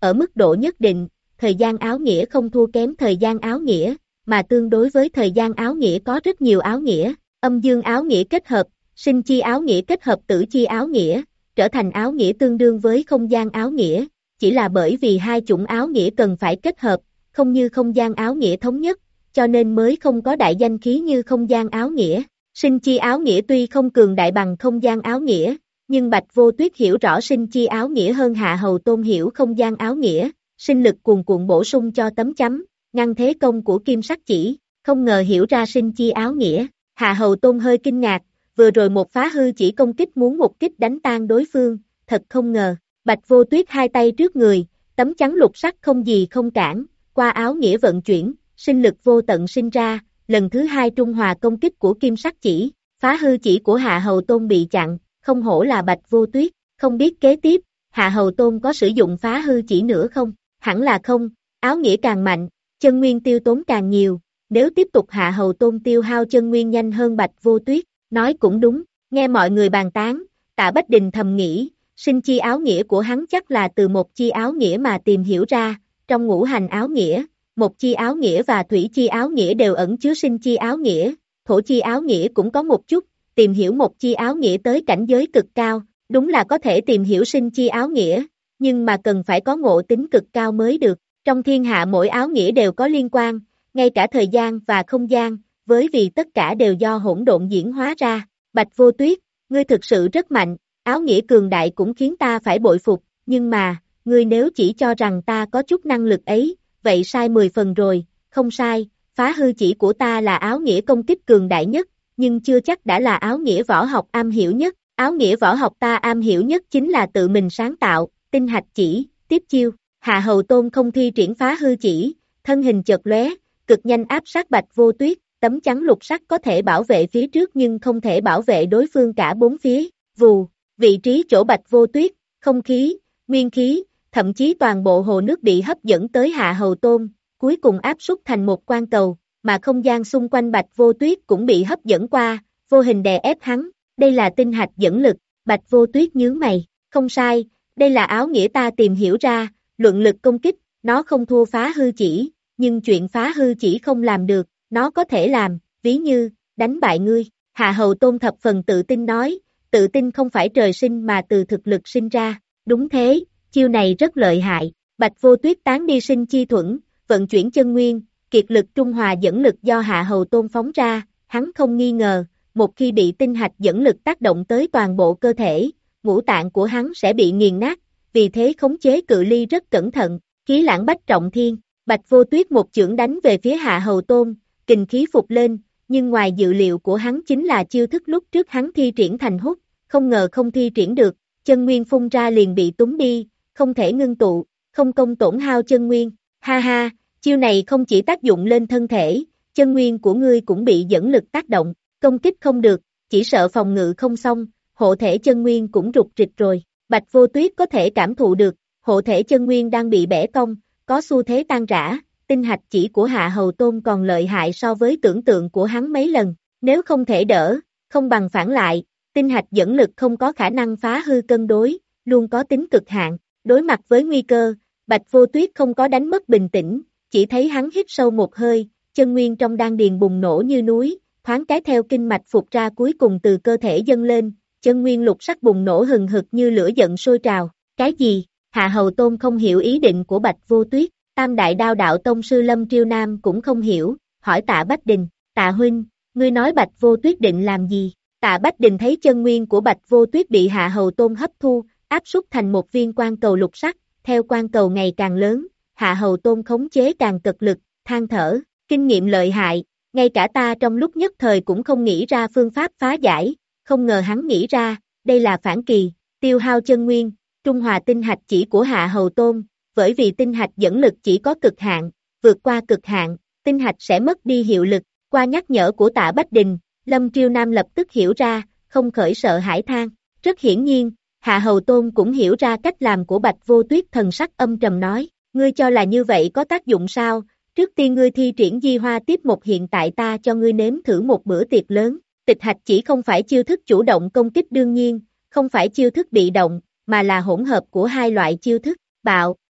ở mức độ nhất định, thời gian áo nghĩa không thua kém thời gian áo nghĩa, mà tương đối với thời gian áo nghĩa có rất nhiều áo nghĩa, âm dương áo nghĩa kết hợp, sinh chi áo nghĩa kết hợp tử chi áo nghĩa, trở thành áo nghĩa tương đương với không gian áo nghĩa, chỉ là bởi vì hai chủng áo nghĩa cần phải kết hợp, không như không gian áo nghĩa thống nhất, cho nên mới không có đại danh khí như không gian áo nghĩa. Sinh chi áo nghĩa tuy không cường đại bằng không gian áo nghĩa, nhưng Bạch Vô Tuyết hiểu rõ sinh chi áo nghĩa hơn Hạ Hầu Tôn hiểu không gian áo nghĩa, sinh lực cuồn cuộn bổ sung cho tấm chắn, ngăn thế công của kim sắc chỉ, không ngờ hiểu ra sinh chi áo nghĩa. Hạ Hầu Tôn hơi kinh ngạc, vừa rồi một phá hư chỉ công kích muốn một kích đánh tan đối phương, thật không ngờ. Bạch Vô Tuyết hai tay trước người, tấm chắn lục sắc không gì không cản, qua áo nghĩa vận chuyển, sinh lực vô tận sinh ra, lần thứ hai trung hòa công kích của kim sắc chỉ, phá hư chỉ của Hạ Hầu Tôn bị chặn, không hổ là Bạch Vô Tuyết, không biết kế tiếp, Hạ Hầu Tôn có sử dụng phá hư chỉ nữa không? Hẳn là không, áo nghĩa càng mạnh, chân nguyên tiêu tốn càng nhiều, nếu tiếp tục Hạ Hầu Tôn tiêu hao chân nguyên nhanh hơn Bạch Vô Tuyết, nói cũng đúng, nghe mọi người bàn tán, Tạ Bách Đình thầm nghĩ, sinh chi áo nghĩa của hắn chắc là từ một chi áo nghĩa mà tìm hiểu ra, trong ngũ hành áo nghĩa, một chi áo nghĩa và thủy chi áo nghĩa đều ẩn chứa sinh chi áo nghĩa, thổ chi áo nghĩa cũng có một chút, tìm hiểu một chi áo nghĩa tới cảnh giới cực cao, đúng là có thể tìm hiểu sinh chi áo nghĩa, nhưng mà cần phải có ngộ tính cực cao mới được, trong thiên hạ mỗi áo nghĩa đều có liên quan, ngay cả thời gian và không gian, với vì tất cả đều do hỗn độn diễn hóa ra. Bạch Vô Tuyết, ngươi thực sự rất mạnh, áo nghĩa cường đại cũng khiến ta phải bội phục, nhưng mà, ngươi nếu chỉ cho rằng ta có chút năng lực ấy, vậy sai mười phần rồi, không sai, phá hư chỉ của ta là áo nghĩa công kích cường đại nhất, nhưng chưa chắc đã là áo nghĩa võ học am hiểu nhất, áo nghĩa võ học ta am hiểu nhất chính là tự mình sáng tạo, tinh hạch chỉ, tiếp chiêu. Hạ Hầu Tôn không thi triển phá hư chỉ, thân hình chợt lóe, cực nhanh áp sát Bạch Vô Tuyết, tấm chắn lục sắc có thể bảo vệ phía trước nhưng không thể bảo vệ đối phương cả bốn phía, vù, vị trí chỗ Bạch Vô Tuyết, không khí, nguyên khí, thậm chí toàn bộ hồ nước bị hấp dẫn tới Hạ Hầu Tôn, cuối cùng áp suất thành một quan cầu, mà không gian xung quanh Bạch Vô Tuyết cũng bị hấp dẫn qua, vô hình đè ép hắn, đây là tinh hạch dẫn lực, Bạch Vô Tuyết nhướng mày, không sai, đây là áo nghĩa ta tìm hiểu ra, luận lực công kích, nó không thua phá hư chỉ, nhưng chuyện phá hư chỉ không làm được, nó có thể làm, ví như, đánh bại ngươi. Hạ Hầu Tôn thập phần tự tin nói, tự tin không phải trời sinh mà từ thực lực sinh ra, đúng thế, chiêu này rất lợi hại. Bạch Vô Tuyết tán đi sinh chi thuẫn, vận chuyển chân nguyên, kiệt lực trung hòa dẫn lực do Hạ Hầu Tôn phóng ra, hắn không nghi ngờ, một khi bị tinh hạch dẫn lực tác động tới toàn bộ cơ thể, ngũ tạng của hắn sẽ bị nghiền nát, vì thế khống chế cự ly rất cẩn thận, khí lãng bách trọng thiên. Bạch Vô Tuyết một chưởng đánh về phía Hạ Hầu Tôn, kình khí phục lên, nhưng ngoài dự liệu của hắn chính là chiêu thức lúc trước hắn thi triển thành hút, không ngờ không thi triển được, chân nguyên phun ra liền bị túng đi, không thể ngưng tụ, không công tổn hao chân nguyên, ha ha, chiêu này không chỉ tác dụng lên thân thể, chân nguyên của ngươi cũng bị dẫn lực tác động, công kích không được, chỉ sợ phòng ngự không xong, hộ thể chân nguyên cũng rụt rịch rồi, Bạch Vô Tuyết có thể cảm thụ được, hộ thể chân nguyên đang bị bẻ cong, có xu thế tan rã, tinh hạch chỉ của Hạ Hầu Tôn còn lợi hại so với tưởng tượng của hắn mấy lần, nếu không thể đỡ, không bằng phản lại, tinh hạch dẫn lực không có khả năng phá hư cân đối, luôn có tính cực hạn, đối mặt với nguy cơ, Bạch Vô Tuyết không có đánh mất bình tĩnh, chỉ thấy hắn hít sâu một hơi, chân nguyên trong đan điền bùng nổ như núi, thoáng cái theo kinh mạch phục ra cuối cùng từ cơ thể dâng lên, chân nguyên lục sắc bùng nổ hừng hực như lửa giận sôi trào, cái gì? Hạ Hầu Tôn không hiểu ý định của Bạch Vô Tuyết, Tam Đại Đao Đạo Tông sư Lâm Triêu Nam cũng không hiểu, hỏi Tạ Bách Đình, Tạ huynh, ngươi nói Bạch Vô Tuyết định làm gì? Tạ Bách Đình thấy chân nguyên của Bạch Vô Tuyết bị Hạ Hầu Tôn hấp thu, áp suất thành một viên quan cầu lục sắc, theo quan cầu ngày càng lớn, Hạ Hầu Tôn khống chế càng cực lực, than thở, kinh nghiệm lợi hại, ngay cả ta trong lúc nhất thời cũng không nghĩ ra phương pháp phá giải, không ngờ hắn nghĩ ra, đây là phản kỳ, tiêu hao chân nguyên, trung hòa tinh hạch chỉ của Hạ Hầu Tôn, bởi vì tinh hạch dẫn lực chỉ có cực hạn, vượt qua cực hạn, tinh hạch sẽ mất đi hiệu lực, qua nhắc nhở của Tạ Bách Đình, Lâm Triêu Nam lập tức hiểu ra, không khởi sợ hãi than, rất hiển nhiên, Hạ Hầu Tôn cũng hiểu ra cách làm của Bạch Vô Tuyết thần sắc âm trầm nói, ngươi cho là như vậy có tác dụng sao, trước tiên ngươi thi triển di hoa tiếp một hiện tại ta cho ngươi nếm thử một bữa tiệc lớn, tịch hạch chỉ không phải chiêu thức chủ động công kích đương nhiên, không phải chiêu thức bị động, mà là hỗn hợp của hai loại chiêu thức, bạo,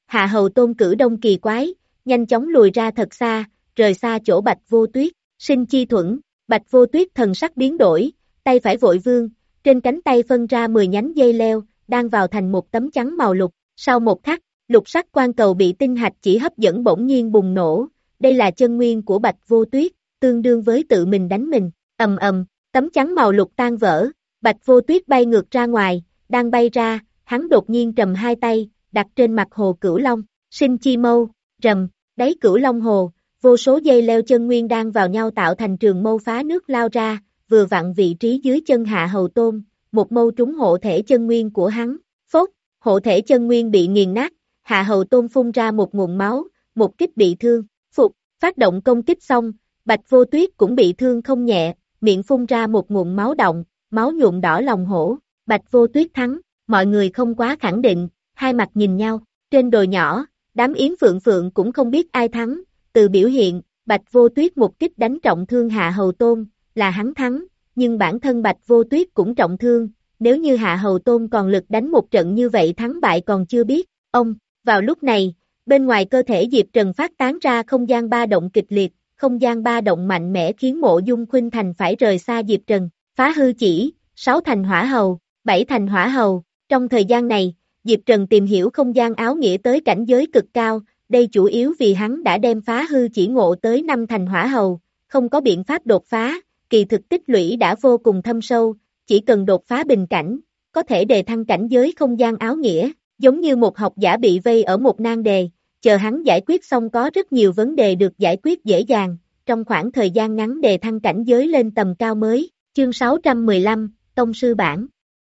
Hạ Hầu Tôn cử đông kỳ quái, nhanh chóng lùi ra thật xa, rời xa chỗ Bạch Vô Tuyết, sinh chi thuẫn, Bạch Vô Tuyết thần sắc biến đổi, tay phải vội vươn, trên cánh tay phân ra mười nhánh dây leo, đang vào thành một tấm chắn màu lục, sau một khắc, lục sắc quan cầu bị tinh hạch chỉ hấp dẫn bỗng nhiên bùng nổ, đây là chân nguyên của Bạch Vô Tuyết, tương đương với tự mình đánh mình, ầm ầm, tấm chắn màu lục tan vỡ, Bạch Vô Tuyết bay ngược ra ngoài, đang bay ra, hắn đột nhiên trầm hai tay, đặt trên mặt hồ Cửu Long, sinh chi mâu, rầm, đáy Cửu Long hồ, vô số dây leo chân nguyên đang vào nhau tạo thành trường mâu phá nước lao ra, vừa vặn vị trí dưới chân Hạ Hầu Tôn, một mâu trúng hộ thể chân nguyên của hắn, phốt, hộ thể chân nguyên bị nghiền nát, Hạ Hầu Tôn phun ra một nguồn máu, một kích bị thương, phục, phát động công kích xong, Bạch Vô Tuyết cũng bị thương không nhẹ, miệng phun ra một nguồn máu động, máu nhuộm đỏ lòng hổ, Bạch Vô Tuyết thắng, mọi người không quá khẳng định, hai mặt nhìn nhau, trên đồi nhỏ, đám Yến Phượng Phượng cũng không biết ai thắng, từ biểu hiện, Bạch Vô Tuyết một kích đánh trọng thương Hạ Hầu Tôn, là hắn thắng, nhưng bản thân Bạch Vô Tuyết cũng trọng thương, nếu như Hạ Hầu Tôn còn lực đánh một trận như vậy thắng bại còn chưa biết, ông, vào lúc này, bên ngoài cơ thể Diệp Trần phát tán ra không gian ba động kịch liệt, không gian ba động mạnh mẽ khiến Mộ Dung Khuynh Thành phải rời xa Diệp Trần, phá hư chỉ, sáu thành hỏa hầu, bảy thành hỏa hầu, trong thời gian này, Diệp Trần tìm hiểu không gian áo nghĩa tới cảnh giới cực cao, đây chủ yếu vì hắn đã đem phá hư chỉ ngộ tới năm thành hỏa hầu, không có biện pháp đột phá, kỳ thực tích lũy đã vô cùng thâm sâu, chỉ cần đột phá bình cảnh, có thể đề thăng cảnh giới không gian áo nghĩa, giống như một học giả bị vây ở một nan đề, chờ hắn giải quyết xong có rất nhiều vấn đề được giải quyết dễ dàng, trong khoảng thời gian ngắn đề thăng cảnh giới lên tầm cao mới, chương sáu trăm mười lăm, Tông Sư Bản.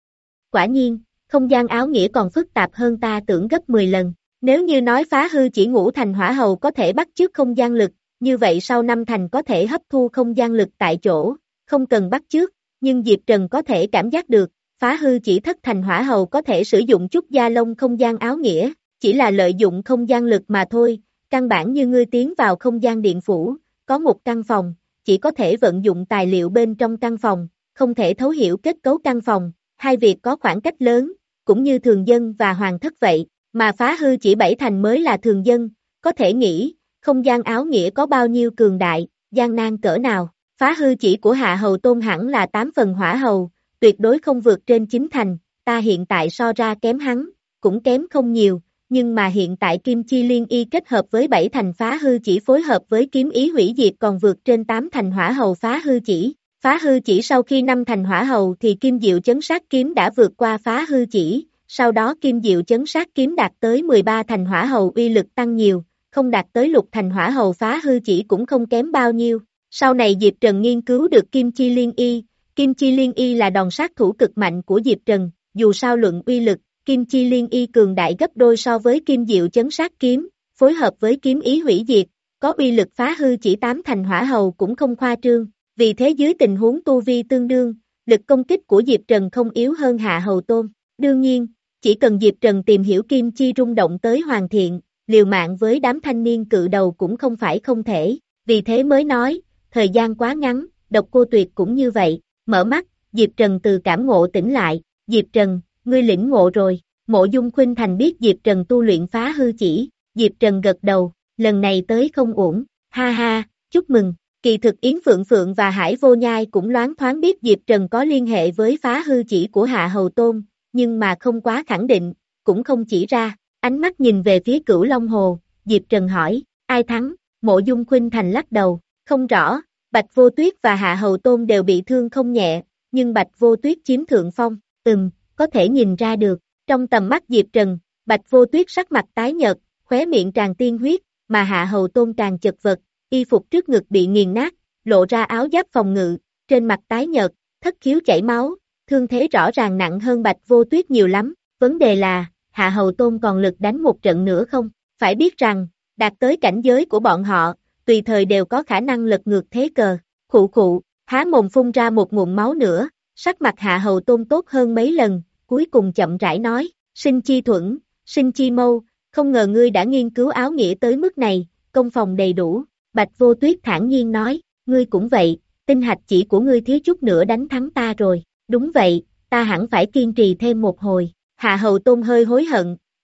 Quả nhiên, không gian áo nghĩa còn phức tạp hơn ta tưởng gấp mười lần, nếu như nói phá hư chỉ ngũ thành hỏa hầu có thể bắt chước không gian lực, như vậy sau năm thành có thể hấp thu không gian lực tại chỗ, không cần bắt chước, nhưng Diệp Trần có thể cảm giác được, phá hư chỉ thất thành hỏa hầu có thể sử dụng chút gia lông không gian áo nghĩa, chỉ là lợi dụng không gian lực mà thôi, căn bản như ngươi tiến vào không gian điện phủ, có một căn phòng, chỉ có thể vận dụng tài liệu bên trong căn phòng, không thể thấu hiểu kết cấu căn phòng, hai việc có khoảng cách lớn, cũng như thường dân và hoàng thất vậy, mà phá hư chỉ bảy thành mới là thường dân, có thể nghĩ, không gian áo nghĩa có bao nhiêu cường đại, gian nan cỡ nào, phá hư chỉ của Hạ Hầu Tôn hẳn là tám phần hỏa hầu, tuyệt đối không vượt trên chín thành, ta hiện tại so ra kém hắn, cũng kém không nhiều, nhưng mà hiện tại Kim Chi Liên Y kết hợp với bảy thành phá hư chỉ phối hợp với kiếm ý hủy diệt còn vượt trên tám thành hỏa hầu phá hư chỉ. Phá hư chỉ sau khi năm thành hỏa hầu thì Kim Diệu chấn sát kiếm đã vượt qua phá hư chỉ, sau đó Kim Diệu chấn sát kiếm đạt tới mười ba thành hỏa hầu uy lực tăng nhiều, không đạt tới lục thành hỏa hầu phá hư chỉ cũng không kém bao nhiêu. Sau này Diệp Trần nghiên cứu được Kim Chi Liên Y, Kim Chi Liên Y là đòn sát thủ cực mạnh của Diệp Trần, dù sao luận uy lực, Kim Chi Liên Y cường đại gấp đôi so với Kim Diệu chấn sát kiếm, phối hợp với kiếm ý hủy diệt, có uy lực phá hư chỉ tám thành hỏa hầu cũng không khoa trương. Vì thế dưới tình huống tu vi tương đương, lực công kích của Diệp Trần không yếu hơn Hạ Hầu Tôn. Đương nhiên, chỉ cần Diệp Trần tìm hiểu kim chi rung động tới hoàn thiện, liều mạng với đám thanh niên cự đầu cũng không phải không thể. Vì thế mới nói, thời gian quá ngắn, Độc Cô Tuyệt cũng như vậy. Mở mắt, Diệp Trần từ cảm ngộ tỉnh lại. Diệp Trần, ngươi lĩnh ngộ rồi. Mộ Dung Khuynh Thành biết Diệp Trần tu luyện phá hư chỉ. Diệp Trần gật đầu, lần này tới không uổng. Ha ha, chúc mừng. Kỳ thực Yến Phượng Phượng và Hải Vô Nhai cũng loáng thoáng biết Diệp Trần có liên hệ với phá hư chỉ của Hạ Hầu Tôn, nhưng mà không quá khẳng định, cũng không chỉ ra, ánh mắt nhìn về phía Cửu Long Hồ, Diệp Trần hỏi, ai thắng, Mộ Dung Khuynh Thành lắc đầu, không rõ, Bạch Vô Tuyết và Hạ Hầu Tôn đều bị thương không nhẹ, nhưng Bạch Vô Tuyết chiếm thượng phong, ừm, có thể nhìn ra được, trong tầm mắt Diệp Trần, Bạch Vô Tuyết sắc mặt tái nhợt, khóe miệng tràn tiên huyết, mà Hạ Hầu Tôn càng chật vật. Y phục trước ngực bị nghiền nát, lộ ra áo giáp phòng ngự, trên mặt tái nhợt, thất khiếu chảy máu, thương thế rõ ràng nặng hơn Bạch Vô Tuyết nhiều lắm, vấn đề là, Hạ Hầu Tôn còn lực đánh một trận nữa không? Phải biết rằng, đạt tới cảnh giới của bọn họ, tùy thời đều có khả năng lật ngược thế cờ, khụ khụ, há mồm phun ra một nguồn máu nữa, sắc mặt Hạ Hầu Tôn tốt hơn mấy lần, cuối cùng chậm rãi nói, sinh chi thuẫn, sinh chi mâu, không ngờ ngươi đã nghiên cứu áo nghĩa tới mức này, công phòng đầy đủ. Bạch Vô Tuyết thản nhiên nói, ngươi cũng vậy, tinh hạch chỉ của ngươi thiếu chút nữa đánh thắng ta rồi, đúng vậy, ta hẳn phải kiên trì thêm một hồi. Hạ Hầu Tôn hơi hối hận,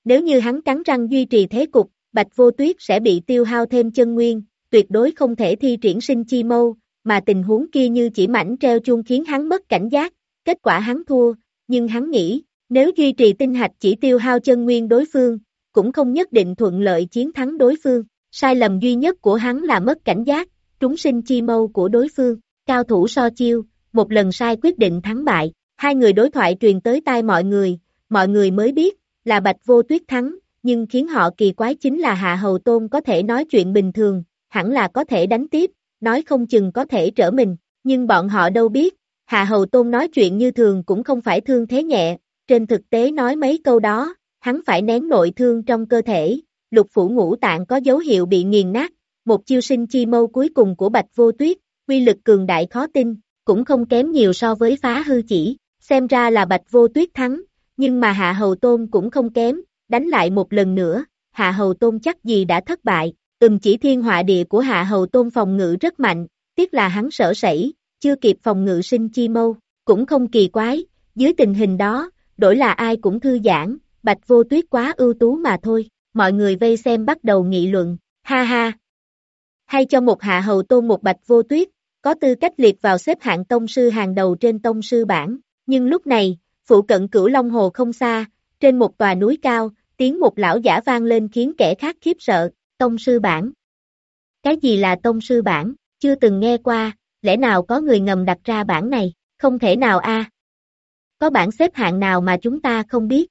Nếu như hắn cắn răng duy trì thế cục, Bạch Vô Tuyết sẽ bị tiêu hao thêm chân nguyên, tuyệt đối không thể thi triển sinh chi mâu, mà tình huống kia như chỉ mảnh treo chuông khiến hắn mất cảnh giác, kết quả hắn thua, nhưng hắn nghĩ, nếu duy trì tinh hạch chỉ tiêu hao chân nguyên đối phương, cũng không nhất định thuận lợi chiến thắng đối phương, sai lầm duy nhất của hắn là mất cảnh giác, trúng sinh chi mâu của đối phương, cao thủ so chiêu, một lần sai quyết định thắng bại, hai người đối thoại truyền tới tai mọi người, mọi người mới biết, là Bạch Vô Tuyết thắng, nhưng khiến họ kỳ quái chính là Hạ Hầu Tôn có thể nói chuyện bình thường, hẳn là có thể đánh tiếp, nói không chừng có thể trở mình, nhưng bọn họ đâu biết, Hạ Hầu Tôn nói chuyện như thường cũng không phải thương thế nhẹ, trên thực tế nói mấy câu đó, hắn phải nén nội thương trong cơ thể, lục phủ ngũ tạng có dấu hiệu bị nghiền nát, một chiêu sinh chi mâu cuối cùng của Bạch Vô Tuyết, uy lực cường đại khó tin, cũng không kém nhiều so với phá hư chỉ, xem ra là Bạch Vô Tuyết thắng, nhưng mà Hạ Hầu Tôn cũng không kém, đánh lại một lần nữa, Hạ Hầu Tôn chắc gì đã thất bại, ừm chỉ thiên họa địa của Hạ Hầu Tôn phòng ngự rất mạnh, tiếc là hắn sợ sẩy, chưa kịp phòng ngự sinh chi mâu, cũng không kỳ quái, dưới tình hình đó, đổi là ai cũng thư giãn, Bạch Vô Tuyết quá ưu tú mà thôi, mọi người vây xem bắt đầu nghị luận, ha ha, hay cho một Hạ Hầu Tôn một Bạch Vô Tuyết, có tư cách liệt vào xếp hạng tông sư hàng đầu trên tông sư bảng, nhưng lúc này, phụ cận Cửu Long Hồ không xa, trên một tòa núi cao, tiếng một lão giả vang lên khiến kẻ khác khiếp sợ, tông sư bảng. Cái gì là tông sư bảng, chưa từng nghe qua, lẽ nào có người ngầm đặt ra bảng này, không thể nào a. Có bảng xếp hạng nào mà chúng ta không biết?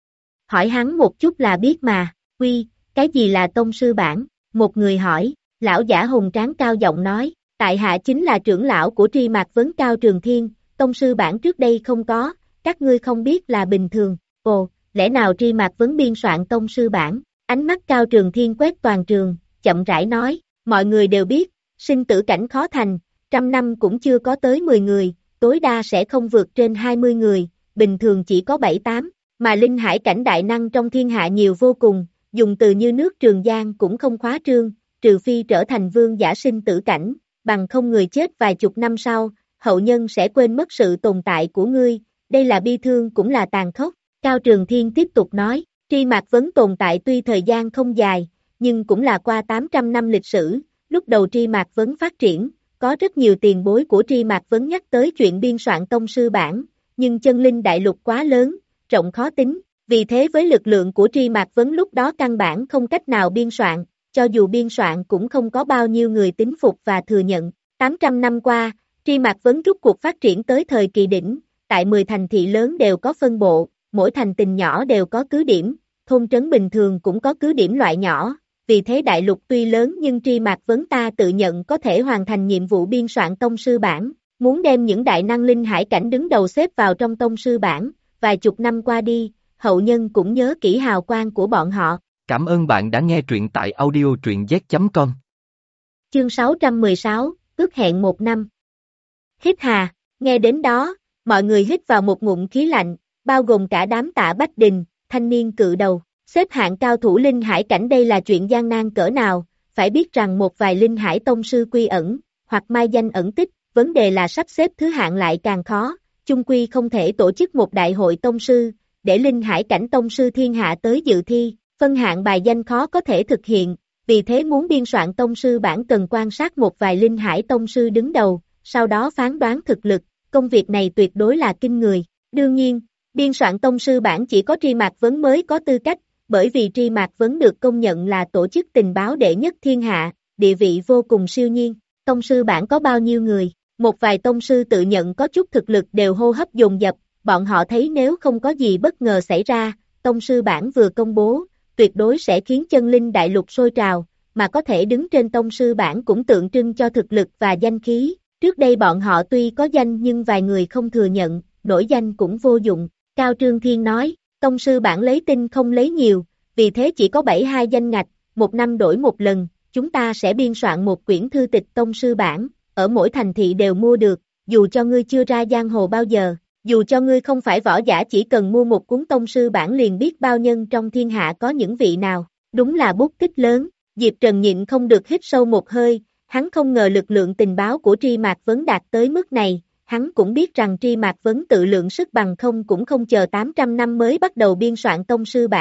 Hỏi hắn một chút là biết mà, quy, cái gì là tông sư bảng, một người hỏi, lão giả hùng tráng cao giọng nói, tại hạ chính là trưởng lão của Tri Mạc Vấn Cao Trường Thiên, tông sư bảng trước đây không có, các ngươi không biết là bình thường, ồ, lẽ nào Tri Mạc Vấn biên soạn tông sư bảng, ánh mắt Cao Trường Thiên quét toàn trường, chậm rãi nói, mọi người đều biết, sinh tử cảnh khó thành, trăm năm cũng chưa có tới mười người, tối đa sẽ không vượt trên hai mươi người, bình thường chỉ có bảy tám, mà linh hải cảnh đại năng trong thiên hạ nhiều vô cùng, dùng từ như nước Trường Giang cũng không khóa trương, trừ phi trở thành vương giả sinh tử cảnh, bằng không người chết vài chục năm sau, hậu nhân sẽ quên mất sự tồn tại của ngươi, đây là bi thương cũng là tàn khốc. Cao Trường Thiên tiếp tục nói, Tri Mạc Vấn tồn tại tuy thời gian không dài, nhưng cũng là qua tám trăm năm lịch sử, lúc đầu Tri Mạc Vấn phát triển, có rất nhiều tiền bối của Tri Mạc Vấn nhắc tới chuyện biên soạn tông sư bảng, nhưng chân linh đại lục quá lớn, rộng khó tính, vì thế với lực lượng của Tri Mạc Vấn lúc đó căn bản không cách nào biên soạn, cho dù biên soạn cũng không có bao nhiêu người tín phục và thừa nhận. tám trăm năm qua, Tri Mạc Vấn rút cuộc phát triển tới thời kỳ đỉnh, tại mười thành thị lớn đều có phân bộ, mỗi thành tình nhỏ đều có cứ điểm, thôn trấn bình thường cũng có cứ điểm loại nhỏ, vì thế đại lục tuy lớn nhưng Tri Mạc Vấn ta tự nhận có thể hoàn thành nhiệm vụ biên soạn tông sư bảng, muốn đem những đại năng linh hải cảnh đứng đầu xếp vào trong tông sư bảng, vài chục năm qua đi, hậu nhân cũng nhớ kỹ hào quang của bọn họ. Cảm ơn bạn đã nghe truyện tại audio truyện z chấm com. Chương sáu trăm mười sáu, ước hẹn một năm. Hít hà, nghe đến đó, mọi người hít vào một ngụm khí lạnh, bao gồm cả đám Tạ Bách Đình, thanh niên cự đầu, xếp hạng cao thủ linh hải cảnh đây là chuyện gian nan cỡ nào, phải biết rằng một vài linh hải tông sư quy ẩn, hoặc mai danh ẩn tích, vấn đề là sắp xếp thứ hạng lại càng khó, chung quy không thể tổ chức một đại hội tông sư, để linh hải cảnh tông sư thiên hạ tới dự thi, phân hạng bài danh khó có thể thực hiện, vì thế muốn biên soạn tông sư bảng cần quan sát một vài linh hải tông sư đứng đầu, sau đó phán đoán thực lực, công việc này tuyệt đối là kinh người, đương nhiên, biên soạn tông sư bảng chỉ có Tri Mạc Vấn mới có tư cách, bởi vì Tri Mạc Vấn được công nhận là tổ chức tình báo đệ nhất thiên hạ, địa vị vô cùng siêu nhiên, tông sư bảng có bao nhiêu người, một vài tông sư tự nhận có chút thực lực đều hô hấp dồn dập, bọn họ thấy nếu không có gì bất ngờ xảy ra, tông sư bảng vừa công bố, tuyệt đối sẽ khiến chân linh đại lục sôi trào, mà có thể đứng trên tông sư bảng cũng tượng trưng cho thực lực và danh khí, trước đây bọn họ tuy có danh nhưng vài người không thừa nhận, nổi danh cũng vô dụng, Cao Trương Thiên nói, tông sư bảng lấy tinh không lấy nhiều, vì thế chỉ có bảy mươi hai danh ngạch, một năm đổi một lần, chúng ta sẽ biên soạn một quyển thư tịch tông sư bảng, ở mỗi thành thị đều mua được, dù cho ngươi chưa ra giang hồ bao giờ, dù cho ngươi không phải võ giả chỉ cần mua một cuốn tông sư bảng liền biết bao nhân trong thiên hạ có những vị nào, đúng là bút tích lớn, Diệp Trần nhịn không được hít sâu một hơi, hắn không ngờ lực lượng tình báo của Tri Mạc Vấn đạt tới mức này, hắn cũng biết rằng Tri Mạc Vấn tự lượng sức bằng không cũng không chờ tám trăm năm mới bắt đầu biên soạn tông sư bảng,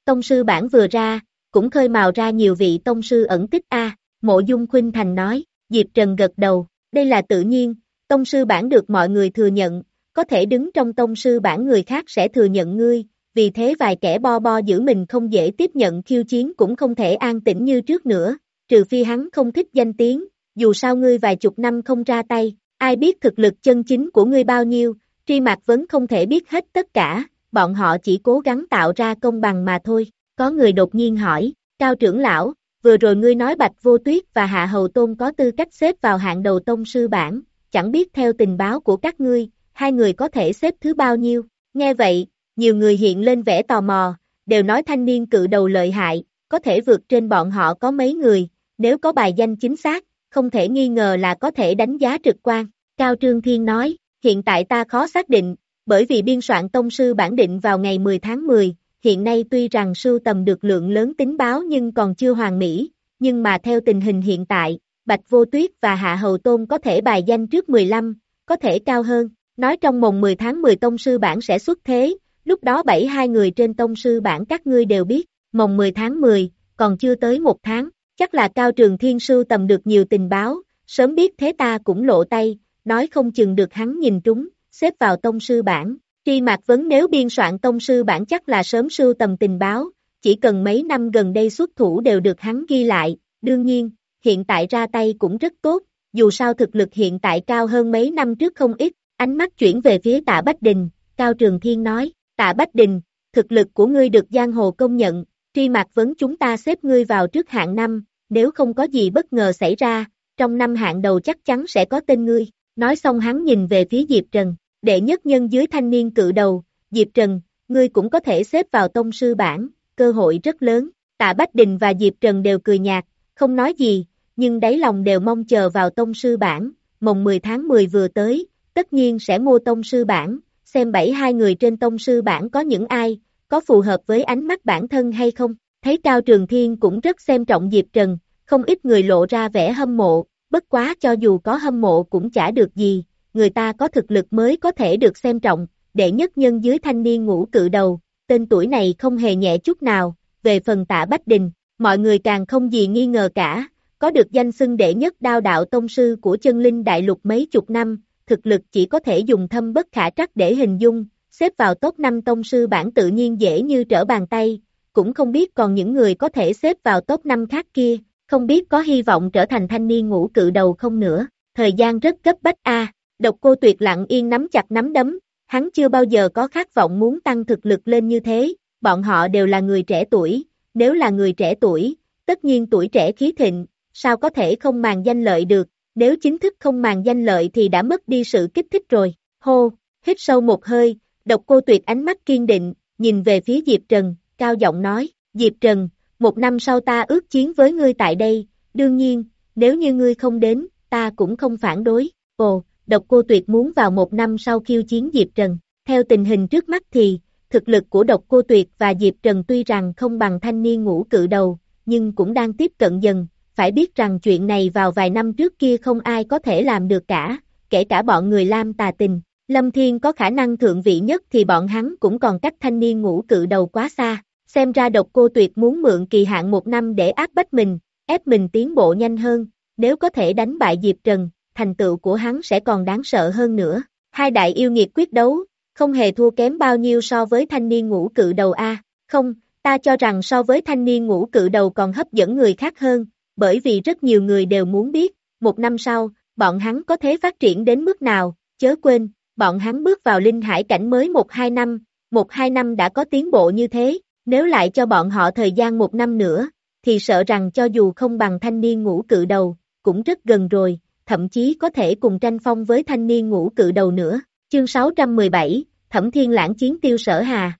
Tông sư bảng vừa ra, cũng khơi mào ra nhiều vị tông sư ẩn tích a, Mộ Dung Khuynh Thành nói, Diệp Trần gật đầu, đây là tự nhiên, tông sư bảng được mọi người thừa nhận, có thể đứng trong tông sư bảng người khác sẽ thừa nhận ngươi, vì thế vài kẻ bo bo giữ mình không dễ tiếp nhận khiêu chiến cũng không thể an tĩnh như trước nữa, trừ phi hắn không thích danh tiếng, dù sao ngươi vài chục năm không ra tay, ai biết thực lực chân chính của ngươi bao nhiêu, Tri Mạc Vấn không thể biết hết tất cả, bọn họ chỉ cố gắng tạo ra công bằng mà thôi, có người đột nhiên hỏi, Cao trưởng lão, vừa rồi ngươi nói Bạch Vô Tuyết và Hạ Hầu Tôn có tư cách xếp vào hạng đầu tông sư bảng, chẳng biết theo tình báo của các ngươi, hai người có thể xếp thứ bao nhiêu, nghe vậy, nhiều người hiện lên vẻ tò mò, đều nói thanh niên cự đầu lợi hại, có thể vượt trên bọn họ có mấy người, nếu có bài danh chính xác, không thể nghi ngờ là có thể đánh giá trực quan, Cao Trương Thiên nói, hiện tại ta khó xác định, bởi vì biên soạn tông sư bản định vào ngày mười tháng mười, hiện nay tuy rằng sưu tầm được lượng lớn tín báo nhưng còn chưa hoàn mỹ, nhưng mà theo tình hình hiện tại, Bạch Vô Tuyết và Hạ Hầu Tôn có thể bài danh trước mười lăm, có thể cao hơn, nói trong mồng mười tháng mười tông sư bản sẽ xuất thế, lúc đó bảy hai người trên tông sư bản các ngươi đều biết, mồng mười tháng mười, còn chưa tới một tháng, chắc là Cao Trường Thiên sưu tầm được nhiều tình báo, sớm biết thế ta cũng lộ tay, nói không chừng được hắn nhìn trúng, xếp vào tông sư bản. Tri Mạc Vấn nếu biên soạn tông sư bản chắc là sớm sưu tầm tình báo, chỉ cần mấy năm gần đây xuất thủ đều được hắn ghi lại, đương nhiên, hiện tại ra tay cũng rất tốt, dù sao thực lực hiện tại cao hơn mấy năm trước không ít, ánh mắt chuyển về phía Tạ Bách Đình, Cao Trường Thiên nói, Tạ Bách Đình, thực lực của ngươi được giang hồ công nhận, Tri Mạc Vấn chúng ta xếp ngươi vào trước hạng năm, nếu không có gì bất ngờ xảy ra, trong năm hạng đầu chắc chắn sẽ có tên ngươi, nói xong hắn nhìn về phía Diệp Trần. Đệ nhất nhân dưới thanh niên cự đầu, Diệp Trần, ngươi cũng có thể xếp vào tông sư bảng, cơ hội rất lớn, Tạ Bách Đình và Diệp Trần đều cười nhạt, không nói gì, nhưng đáy lòng đều mong chờ vào tông sư bảng, mồng mười tháng mười vừa tới, tất nhiên sẽ mua tông sư bảng, xem bảy hai người trên tông sư bảng có những ai, có phù hợp với ánh mắt bản thân hay không, thấy Cao Trường Thiên cũng rất xem trọng Diệp Trần, không ít người lộ ra vẻ hâm mộ, bất quá cho dù có hâm mộ cũng chả được gì. Người ta có thực lực mới có thể được xem trọng, đệ nhất nhân dưới thanh niên ngũ cự đầu, tên tuổi này không hề nhẹ chút nào, về phần Tạ Bách Đình, mọi người càng không gì nghi ngờ cả, có được danh xưng đệ nhất đao đạo tông sư của chân linh đại lục mấy chục năm, thực lực chỉ có thể dùng thâm bất khả trắc để hình dung, xếp vào top năm tông sư bản tự nhiên dễ như trở bàn tay, cũng không biết còn những người có thể xếp vào top năm khác kia, không biết có hy vọng trở thành thanh niên ngũ cự đầu không nữa, thời gian rất cấp bách a. Độc Cô Tuyệt lặng yên nắm chặt nắm đấm, hắn chưa bao giờ có khát vọng muốn tăng thực lực lên như thế, bọn họ đều là người trẻ tuổi, nếu là người trẻ tuổi, tất nhiên tuổi trẻ khí thịnh, sao có thể không màng danh lợi được, nếu chính thức không màng danh lợi thì đã mất đi sự kích thích rồi, hô, hít sâu một hơi, Độc Cô Tuyệt ánh mắt kiên định, nhìn về phía Diệp Trần, cao giọng nói, Diệp Trần, một năm sau ta ước chiến với ngươi tại đây, đương nhiên, nếu như ngươi không đến, ta cũng không phản đối, ồ. Độc Cô Tuyệt muốn vào một năm sau khiêu chiến Diệp Trần. Theo tình hình trước mắt thì, thực lực của Độc Cô Tuyệt và Diệp Trần tuy rằng không bằng thanh niên ngũ cự đầu, nhưng cũng đang tiếp cận dần. Phải biết rằng chuyện này vào vài năm trước kia không ai có thể làm được cả, kể cả bọn người Lam Tà Tình. Lâm Thiên có khả năng thượng vị nhất thì bọn hắn cũng còn cách thanh niên ngũ cự đầu quá xa. Xem ra Độc Cô Tuyệt muốn mượn kỳ hạn một năm để áp bách mình, ép mình tiến bộ nhanh hơn. Nếu có thể đánh bại Diệp Trần, thành tựu của hắn sẽ còn đáng sợ hơn nữa. Hai đại yêu nghiệt quyết đấu, không hề thua kém bao nhiêu so với thanh niên ngũ cự đầu A. Không, ta cho rằng so với thanh niên ngũ cự đầu còn hấp dẫn người khác hơn, bởi vì rất nhiều người đều muốn biết, một năm sau, bọn hắn có thể phát triển đến mức nào, chớ quên, bọn hắn bước vào linh hải cảnh mới một hai năm, một hai năm đã có tiến bộ như thế, nếu lại cho bọn họ thời gian một năm nữa, thì sợ rằng cho dù không bằng thanh niên ngũ cự đầu, cũng rất gần rồi. Thậm chí có thể cùng tranh phong với thanh niên ngũ cự đầu nữa. Chương sáu trăm mười bảy, Thẩm Thiên Lãng chiến Tiêu Sở Hà.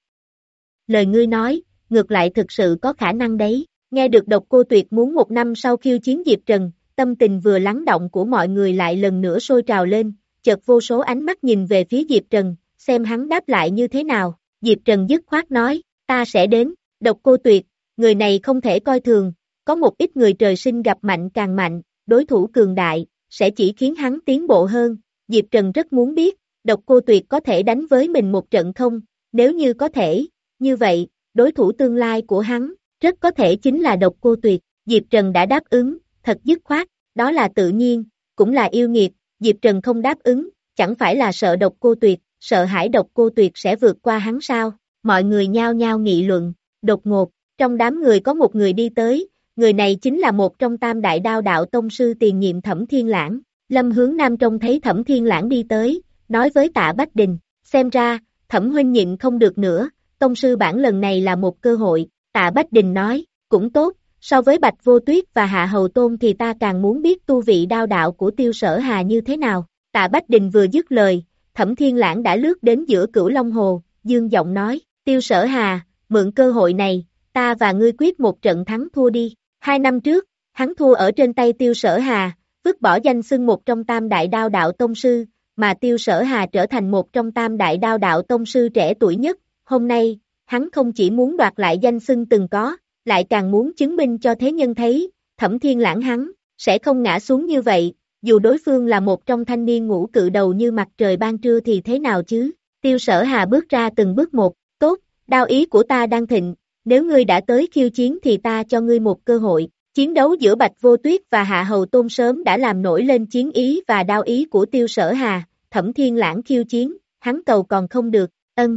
Lời ngươi nói, ngược lại thực sự có khả năng đấy. Nghe được Độc Cô Tuyệt muốn một năm sau khiêu chiến Diệp Trần, tâm tình vừa lắng động của mọi người lại lần nữa sôi trào lên, chợt vô số ánh mắt nhìn về phía Diệp Trần, xem hắn đáp lại như thế nào. Diệp Trần dứt khoát nói, ta sẽ đến. Độc Cô Tuyệt, người này không thể coi thường, có một ít người trời sinh gặp mạnh càng mạnh, đối thủ cường đại, sẽ chỉ khiến hắn tiến bộ hơn. Diệp Trần rất muốn biết, Độc Cô Tuyệt có thể đánh với mình một trận không, nếu như có thể, như vậy, đối thủ tương lai của hắn, rất có thể chính là Độc Cô Tuyệt. Diệp Trần đã đáp ứng, thật dứt khoát, đó là tự nhiên, cũng là yêu nghiệt, Diệp Trần không đáp ứng, chẳng phải là sợ Độc Cô Tuyệt, sợ hãi Độc Cô Tuyệt sẽ vượt qua hắn sao? Mọi người nhao nhao nghị luận, đột ngột, trong đám người có một người đi tới, người này chính là một trong tam đại đao đạo tông sư tiền nhiệm Thẩm Thiên Lãng. Lâm Hướng Nam trông thấy Thẩm Thiên Lãng đi tới, nói với Tạ Bách Đình, xem ra, Thẩm huynh nhịn không được nữa, tông sư bản lần này là một cơ hội. Tạ Bách Đình nói, cũng tốt, so với Bạch Vô Tuyết và Hạ Hầu Tôn thì ta càng muốn biết tu vị đao đạo của Tiêu Sở Hà như thế nào. Tạ Bách Đình vừa dứt lời, Thẩm Thiên Lãng đã lướt đến giữa Cửu Long Hồ, dương giọng nói, Tiêu Sở Hà, mượn cơ hội này, ta và ngươi quyết một trận thắng thua đi. Hai năm trước, hắn thua ở trên tay Tiêu Sở Hà, vứt bỏ danh xưng một trong tam đại đao đạo tông sư, mà Tiêu Sở Hà trở thành một trong tam đại đao đạo tông sư trẻ tuổi nhất. Hôm nay, hắn không chỉ muốn đoạt lại danh xưng từng có, lại càng muốn chứng minh cho thế nhân thấy, Thẩm Thiên Lãng hắn, sẽ không ngã xuống như vậy, dù đối phương là một trong thanh niên ngũ cự đầu như mặt trời ban trưa thì thế nào chứ. Tiêu Sở Hà bước ra từng bước một, tốt, đao ý của ta đang thịnh, nếu ngươi đã tới khiêu chiến thì ta cho ngươi một cơ hội. Chiến đấu giữa Bạch Vô Tuyết và Hạ Hầu Tôn sớm đã làm nổi lên chiến ý và đao ý của Tiêu Sở Hà, Thẩm Thiên Lãng khiêu chiến, hắn cầu còn không được, ân.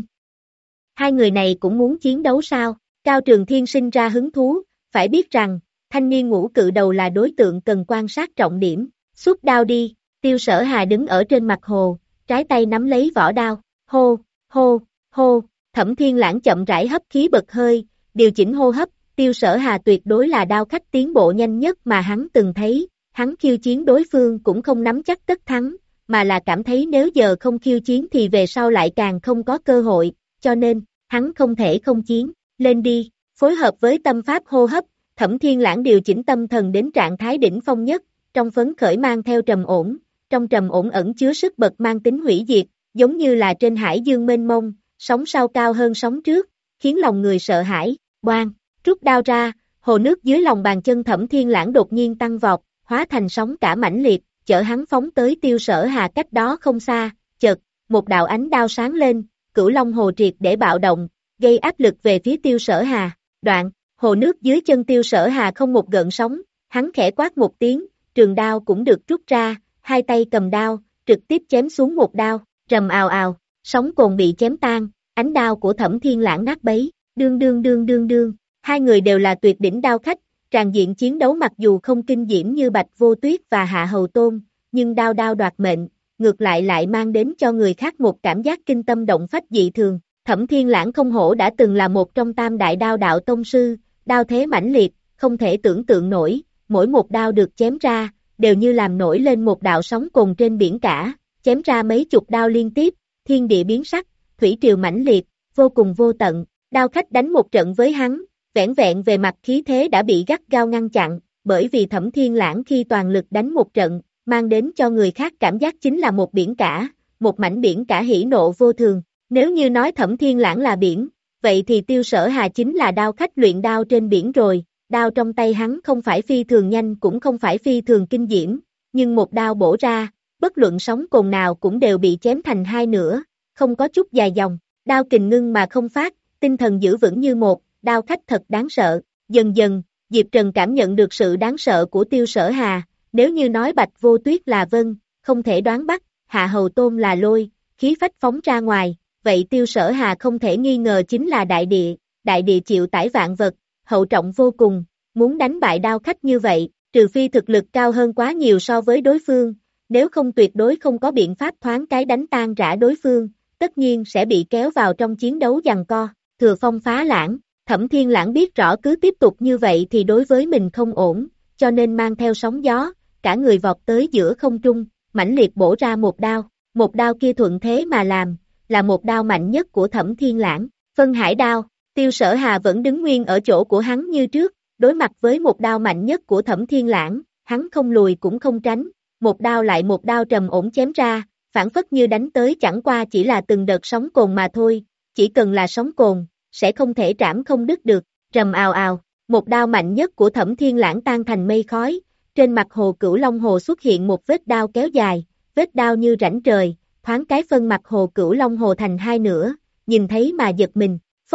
Hai người này cũng muốn chiến đấu sao? Cao Trường Thiên sinh ra hứng thú, phải biết rằng, thanh niên ngũ cự đầu là đối tượng cần quan sát trọng điểm, xuất đao đi. Tiêu Sở Hà đứng ở trên mặt hồ, trái tay nắm lấy vỏ đao, hô, hô, hô, Thẩm Thiên Lãng chậm rãi hấp khí bật hơi, điều chỉnh hô hấp. Tiêu Sở Hà tuyệt đối là đao khách tiến bộ nhanh nhất mà hắn từng thấy, hắn khiêu chiến đối phương cũng không nắm chắc tất thắng, mà là cảm thấy nếu giờ không khiêu chiến thì về sau lại càng không có cơ hội, cho nên, hắn không thể không chiến, lên đi, phối hợp với tâm pháp hô hấp, Thẩm Thiên Lãng điều chỉnh tâm thần đến trạng thái đỉnh phong nhất, trong phấn khởi mang theo trầm ổn, trong trầm ổn ẩn chứa sức bật mang tính hủy diệt, giống như là trên hải dương mênh mông, sóng sau cao hơn sóng trước, khiến lòng người sợ hãi, boang. Rút đao ra, hồ nước dưới lòng bàn chân Thẩm Thiên Lãng đột nhiên tăng vọt, hóa thành sóng cả mãnh liệt, chở hắn phóng tới Tiêu Sở Hà cách đó không xa, chợt, một đạo ánh đao sáng lên, Cửu Long Hồ triệt để bạo động, gây áp lực về phía Tiêu Sở Hà, đoạn, hồ nước dưới chân Tiêu Sở Hà không một gợn sóng, hắn khẽ quát một tiếng, trường đao cũng được rút ra, hai tay cầm đao, trực tiếp chém xuống một đao, rầm ào ào, sóng cồn bị chém tan, ánh đao của Thẩm Thiên Lãng nát bấy, đương đương đương đương đương. Hai người đều là tuyệt đỉnh đao khách, tràn diện chiến đấu mặc dù không kinh diễm như Bạch Vô Tuyết và Hạ Hầu Tôn, nhưng đao đao đoạt mệnh, ngược lại lại mang đến cho người khác một cảm giác kinh tâm động phách dị thường. Thẩm Thiên Lãng không hổ đã từng là một trong tam đại đao đạo tông sư, đao thế mãnh liệt, không thể tưởng tượng nổi, mỗi một đao được chém ra, đều như làm nổi lên một đạo sóng cồn trên biển cả, chém ra mấy chục đao liên tiếp, thiên địa biến sắc, thủy triều mãnh liệt, vô cùng vô tận, đao khách đánh một trận với hắn. Vẻn vẹn về mặt khí thế đã bị gắt gao ngăn chặn, bởi vì Thẩm Thiên Lãng khi toàn lực đánh một trận, mang đến cho người khác cảm giác chính là một biển cả, một mảnh biển cả hỉ nộ vô thường. Nếu như nói Thẩm Thiên Lãng là biển, vậy thì Tiêu Sở Hà chính là đao khách luyện đao trên biển rồi, đao trong tay hắn không phải phi thường nhanh cũng không phải phi thường kinh diễm, nhưng một đao bổ ra, bất luận sóng cồn nào cũng đều bị chém thành hai nửa, không có chút dài dòng, đao kình ngưng mà không phát, tinh thần giữ vững như một. Đao khách thật đáng sợ, dần dần, Diệp Trần cảm nhận được sự đáng sợ của Tiêu Sở Hà, nếu như nói Bạch Vô Tuyết là vân, không thể đoán bắt, Hạ Hầu Tôn là lôi, khí phách phóng ra ngoài, vậy Tiêu Sở Hà không thể nghi ngờ chính là đại địa, đại địa chịu tải vạn vật, hậu trọng vô cùng, muốn đánh bại đao khách như vậy, trừ phi thực lực cao hơn quá nhiều so với đối phương, nếu không tuyệt đối không có biện pháp thoáng cái đánh tan rã đối phương, tất nhiên sẽ bị kéo vào trong chiến đấu giằng co, thừa phong phá lãng. Thẩm Thiên Lãng biết rõ cứ tiếp tục như vậy thì đối với mình không ổn, cho nên mang theo sóng gió, cả người vọt tới giữa không trung, mãnh liệt bổ ra một đao, một đao kia thuận thế mà làm, là một đao mạnh nhất của Thẩm Thiên Lãng, phân hải đao, Tiêu Sở Hà vẫn đứng nguyên ở chỗ của hắn như trước, đối mặt với một đao mạnh nhất của Thẩm Thiên Lãng, hắn không lùi cũng không tránh, một đao lại một đao trầm ổn chém ra, phản phất như đánh tới chẳng qua chỉ là từng đợt sóng cồn mà thôi, chỉ cần là sóng cồn, sẽ không thể trảm không đứt được, rầm ào ào, một đao mạnh nhất của Thẩm Thiên Lãng tan thành mây khói, trên mặt hồ Cửu Long Hồ xuất hiện một vết đao kéo dài, vết đao như rãnh trời, thoáng cái phân mặt hồ Cửu Long Hồ thành hai nửa, nhìn thấy mà giật mình, phốt,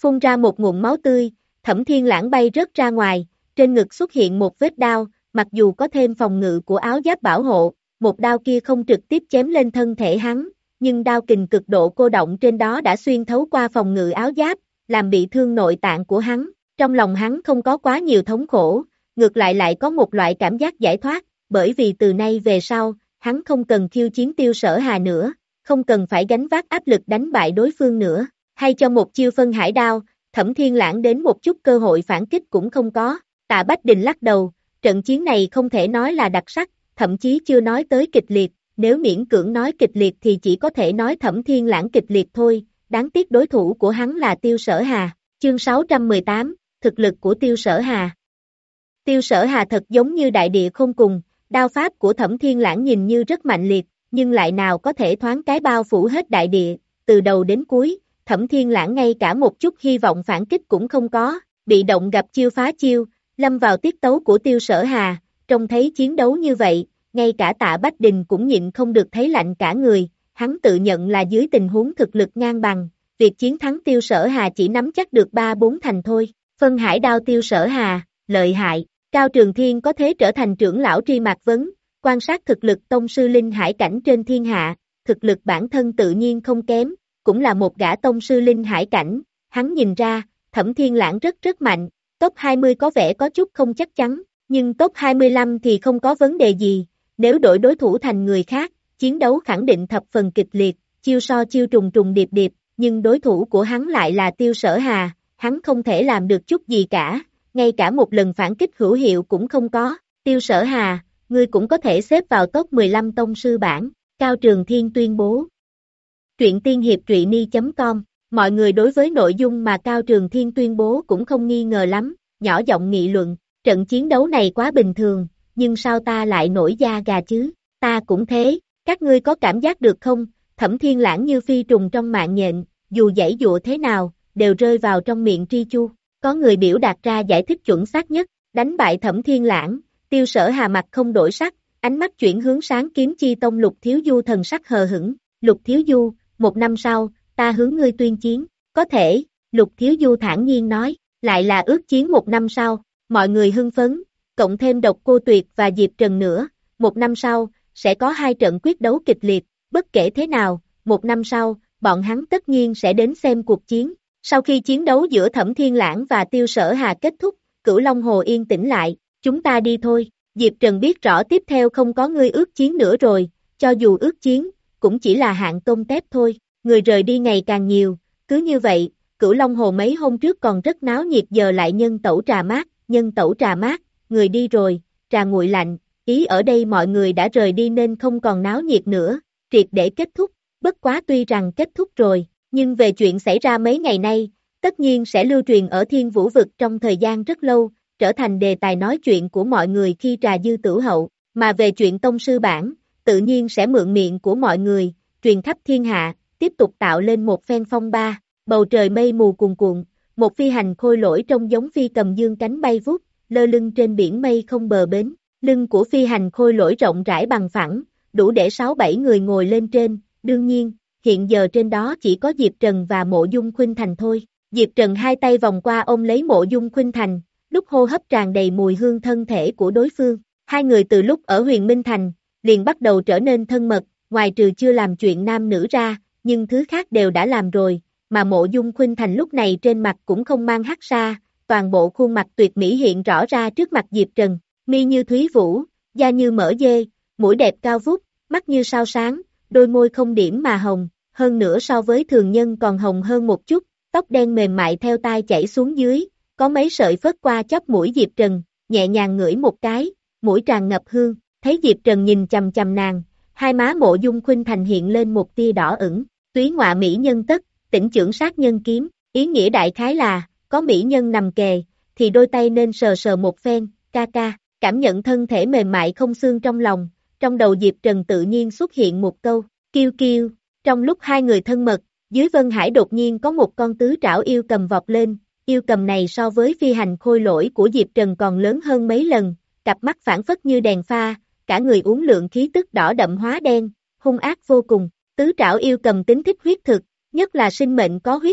phun ra một ngụm máu tươi, Thẩm Thiên Lãng bay rớt ra ngoài, trên ngực xuất hiện một vết đao, mặc dù có thêm phòng ngự của áo giáp bảo hộ, một đao kia không trực tiếp chém lên thân thể hắn, nhưng đao kình cực độ cô động trên đó đã xuyên thấu qua phòng ngự áo giáp, làm bị thương nội tạng của hắn. Trong lòng hắn không có quá nhiều thống khổ, ngược lại lại có một loại cảm giác giải thoát, bởi vì từ nay về sau, hắn không cần khiêu chiến Tiêu Sở Hà nữa, không cần phải gánh vác áp lực đánh bại đối phương nữa, hay cho một chiêu phân hải đao, Thẩm Thiên Lãng đến một chút cơ hội phản kích cũng không có. Tạ Bách Đình lắc đầu, trận chiến này không thể nói là đặc sắc, thậm chí chưa nói tới kịch liệt, nếu miễn cưỡng nói kịch liệt thì chỉ có thể nói Thẩm Thiên Lãng kịch liệt thôi, đáng tiếc đối thủ của hắn là Tiêu Sở Hà. Chương sáu trăm mười tám, thực lực của Tiêu Sở Hà. Tiêu Sở Hà thật giống như đại địa không cùng, đao pháp của Thẩm Thiên Lãng nhìn như rất mạnh liệt, nhưng lại nào có thể thoáng cái bao phủ hết đại địa, từ đầu đến cuối, Thẩm Thiên Lãng ngay cả một chút hy vọng phản kích cũng không có, bị động gặp chiêu phá chiêu, lâm vào tiết tấu của Tiêu Sở Hà, trông thấy chiến đấu như vậy, ngay cả Tạ Bách Đình cũng nhịn không được thấy lạnh cả người, hắn tự nhận là dưới tình huống thực lực ngang bằng, việc chiến thắng Tiêu Sở Hà chỉ nắm chắc được ba bốn thành thôi. Phân hải đao Tiêu Sở Hà, lợi hại, Cao Trường Thiên có thế trở thành trưởng lão Tri Mạc Vấn, quan sát thực lực tông sư linh hải cảnh trên thiên hạ, thực lực bản thân tự nhiên không kém, cũng là một gã tông sư linh hải cảnh, hắn nhìn ra, Thẩm Thiên Lãng rất rất mạnh, top hai mươi có vẻ có chút không chắc chắn, nhưng top hai mươi lăm thì không có vấn đề gì, nếu đổi đối thủ thành người khác, chiến đấu khẳng định thập phần kịch liệt, chiêu so chiêu trùng trùng điệp điệp, nhưng đối thủ của hắn lại là Tiêu Sở Hà, hắn không thể làm được chút gì cả, ngay cả một lần phản kích hữu hiệu cũng không có. Tiêu Sở Hà, ngươi cũng có thể xếp vào top mười lăm tông sư bảng, Cao Trường Thiên tuyên bố. Truyện tiên hiệp truyện ni chấm com, mọi người đối với nội dung mà Cao Trường Thiên tuyên bố cũng không nghi ngờ lắm, nhỏ giọng nghị luận, trận chiến đấu này quá bình thường, nhưng sao ta lại nổi da gà chứ, ta cũng thế, các ngươi có cảm giác được không, Thẩm Thiên Lãng như phi trùng trong mạng nhện, dù giãy dụa thế nào, đều rơi vào trong miệng tri chu, có người biểu đạt ra giải thích chuẩn xác nhất, đánh bại Thẩm Thiên Lãng, Tiêu Sở Hà mặt không đổi sắc, ánh mắt chuyển hướng sáng kiếm chi tông Lục Thiếu Du thần sắc hờ hững, Lục Thiếu Du, một năm sau, ta hướng ngươi tuyên chiến, có thể, Lục Thiếu Du thản nhiên nói, lại là ước chiến một năm sau, mọi người hưng phấn, cộng thêm Độc Cô Tuyệt và Diệp Trần nữa, một năm sau, sẽ có hai trận quyết đấu kịch liệt, bất kể thế nào, một năm sau, bọn hắn tất nhiên sẽ đến xem cuộc chiến. Sau khi chiến đấu giữa Thẩm Thiên Lãng và Tiêu Sở Hà kết thúc, Cửu Long Hồ yên tĩnh lại, chúng ta đi thôi, Diệp Trần biết rõ tiếp theo không có ngươi ước chiến nữa rồi, cho dù ước chiến, cũng chỉ là hạng tôm tép thôi, người rời đi ngày càng nhiều, cứ như vậy, Cửu Long Hồ mấy hôm trước còn rất náo nhiệt giờ lại nhân tẩu trà mát, nhân tẩu trà mát, người đi rồi, trà nguội lạnh, ý ở đây mọi người đã rời đi nên không còn náo nhiệt nữa, triệt để kết thúc, bất quá tuy rằng kết thúc rồi, nhưng về chuyện xảy ra mấy ngày nay, tất nhiên sẽ lưu truyền ở Thiên Vũ Vực trong thời gian rất lâu, trở thành đề tài nói chuyện của mọi người khi trà dư tửu hậu, mà về chuyện tông sư bản, tự nhiên sẽ mượn miệng của mọi người, truyền khắp thiên hạ, tiếp tục tạo lên một phen phong ba, bầu trời mây mù cuồn cuộn, một phi hành khôi lỗi trông giống phi cầm dương cánh bay vút, lơ lưng trên biển mây không bờ bến, lưng của phi hành khôi lỗi rộng rãi bằng phẳng, đủ để sáu bảy người ngồi lên trên, đương nhiên, hiện giờ trên đó chỉ có Diệp Trần và Mộ Dung Khuynh Thành thôi. Diệp Trần hai tay vòng qua ôm lấy Mộ Dung Khuynh Thành, lúc hô hấp tràn đầy mùi hương thân thể của đối phương. Hai người từ lúc ở Huyền Minh Thành, liền bắt đầu trở nên thân mật, ngoài trừ chưa làm chuyện nam nữ ra, nhưng thứ khác đều đã làm rồi, mà Mộ Dung Khuynh Thành lúc này trên mặt cũng không mang hắc sa, toàn bộ khuôn mặt tuyệt mỹ hiện rõ ra trước mặt Diệp Trần, mi như thúy vũ, da như mỡ dê, mũi đẹp cao vút, mắt như sao sáng, đôi môi không điểm mà hồng, hơn nữa so với thường nhân còn hồng hơn một chút, tóc đen mềm mại theo tai chảy xuống dưới, có mấy sợi phớt qua chóp mũi Diệp Trần, nhẹ nhàng ngửi một cái, mũi tràn ngập hương, thấy Diệp Trần nhìn chằm chằm nàng, hai má Mộ Dung Khuynh Thành hiện lên một tia đỏ ửng, túy ngọa mỹ nhân tất, tỉnh trưởng sát nhân kiếm, ý nghĩa đại khái là, có mỹ nhân nằm kề, thì đôi tay nên sờ sờ một phen, ca ca, cảm nhận thân thể mềm mại không xương trong lòng, trong đầu Diệp Trần tự nhiên xuất hiện một câu, kiêu kiêu, trong lúc hai người thân mật, dưới Vân Hải đột nhiên có một con tứ trảo yêu cầm vọt lên, yêu cầm này so với phi hành khôi lỗi của Diệp Trần còn lớn hơn mấy lần, cặp mắt phản phất như đèn pha, cả người uốn lượn khí tức đỏ đậm hóa đen, hung ác vô cùng, tứ trảo yêu cầm tính thích huyết thực, nhất là sinh mệnh có huyết nhục,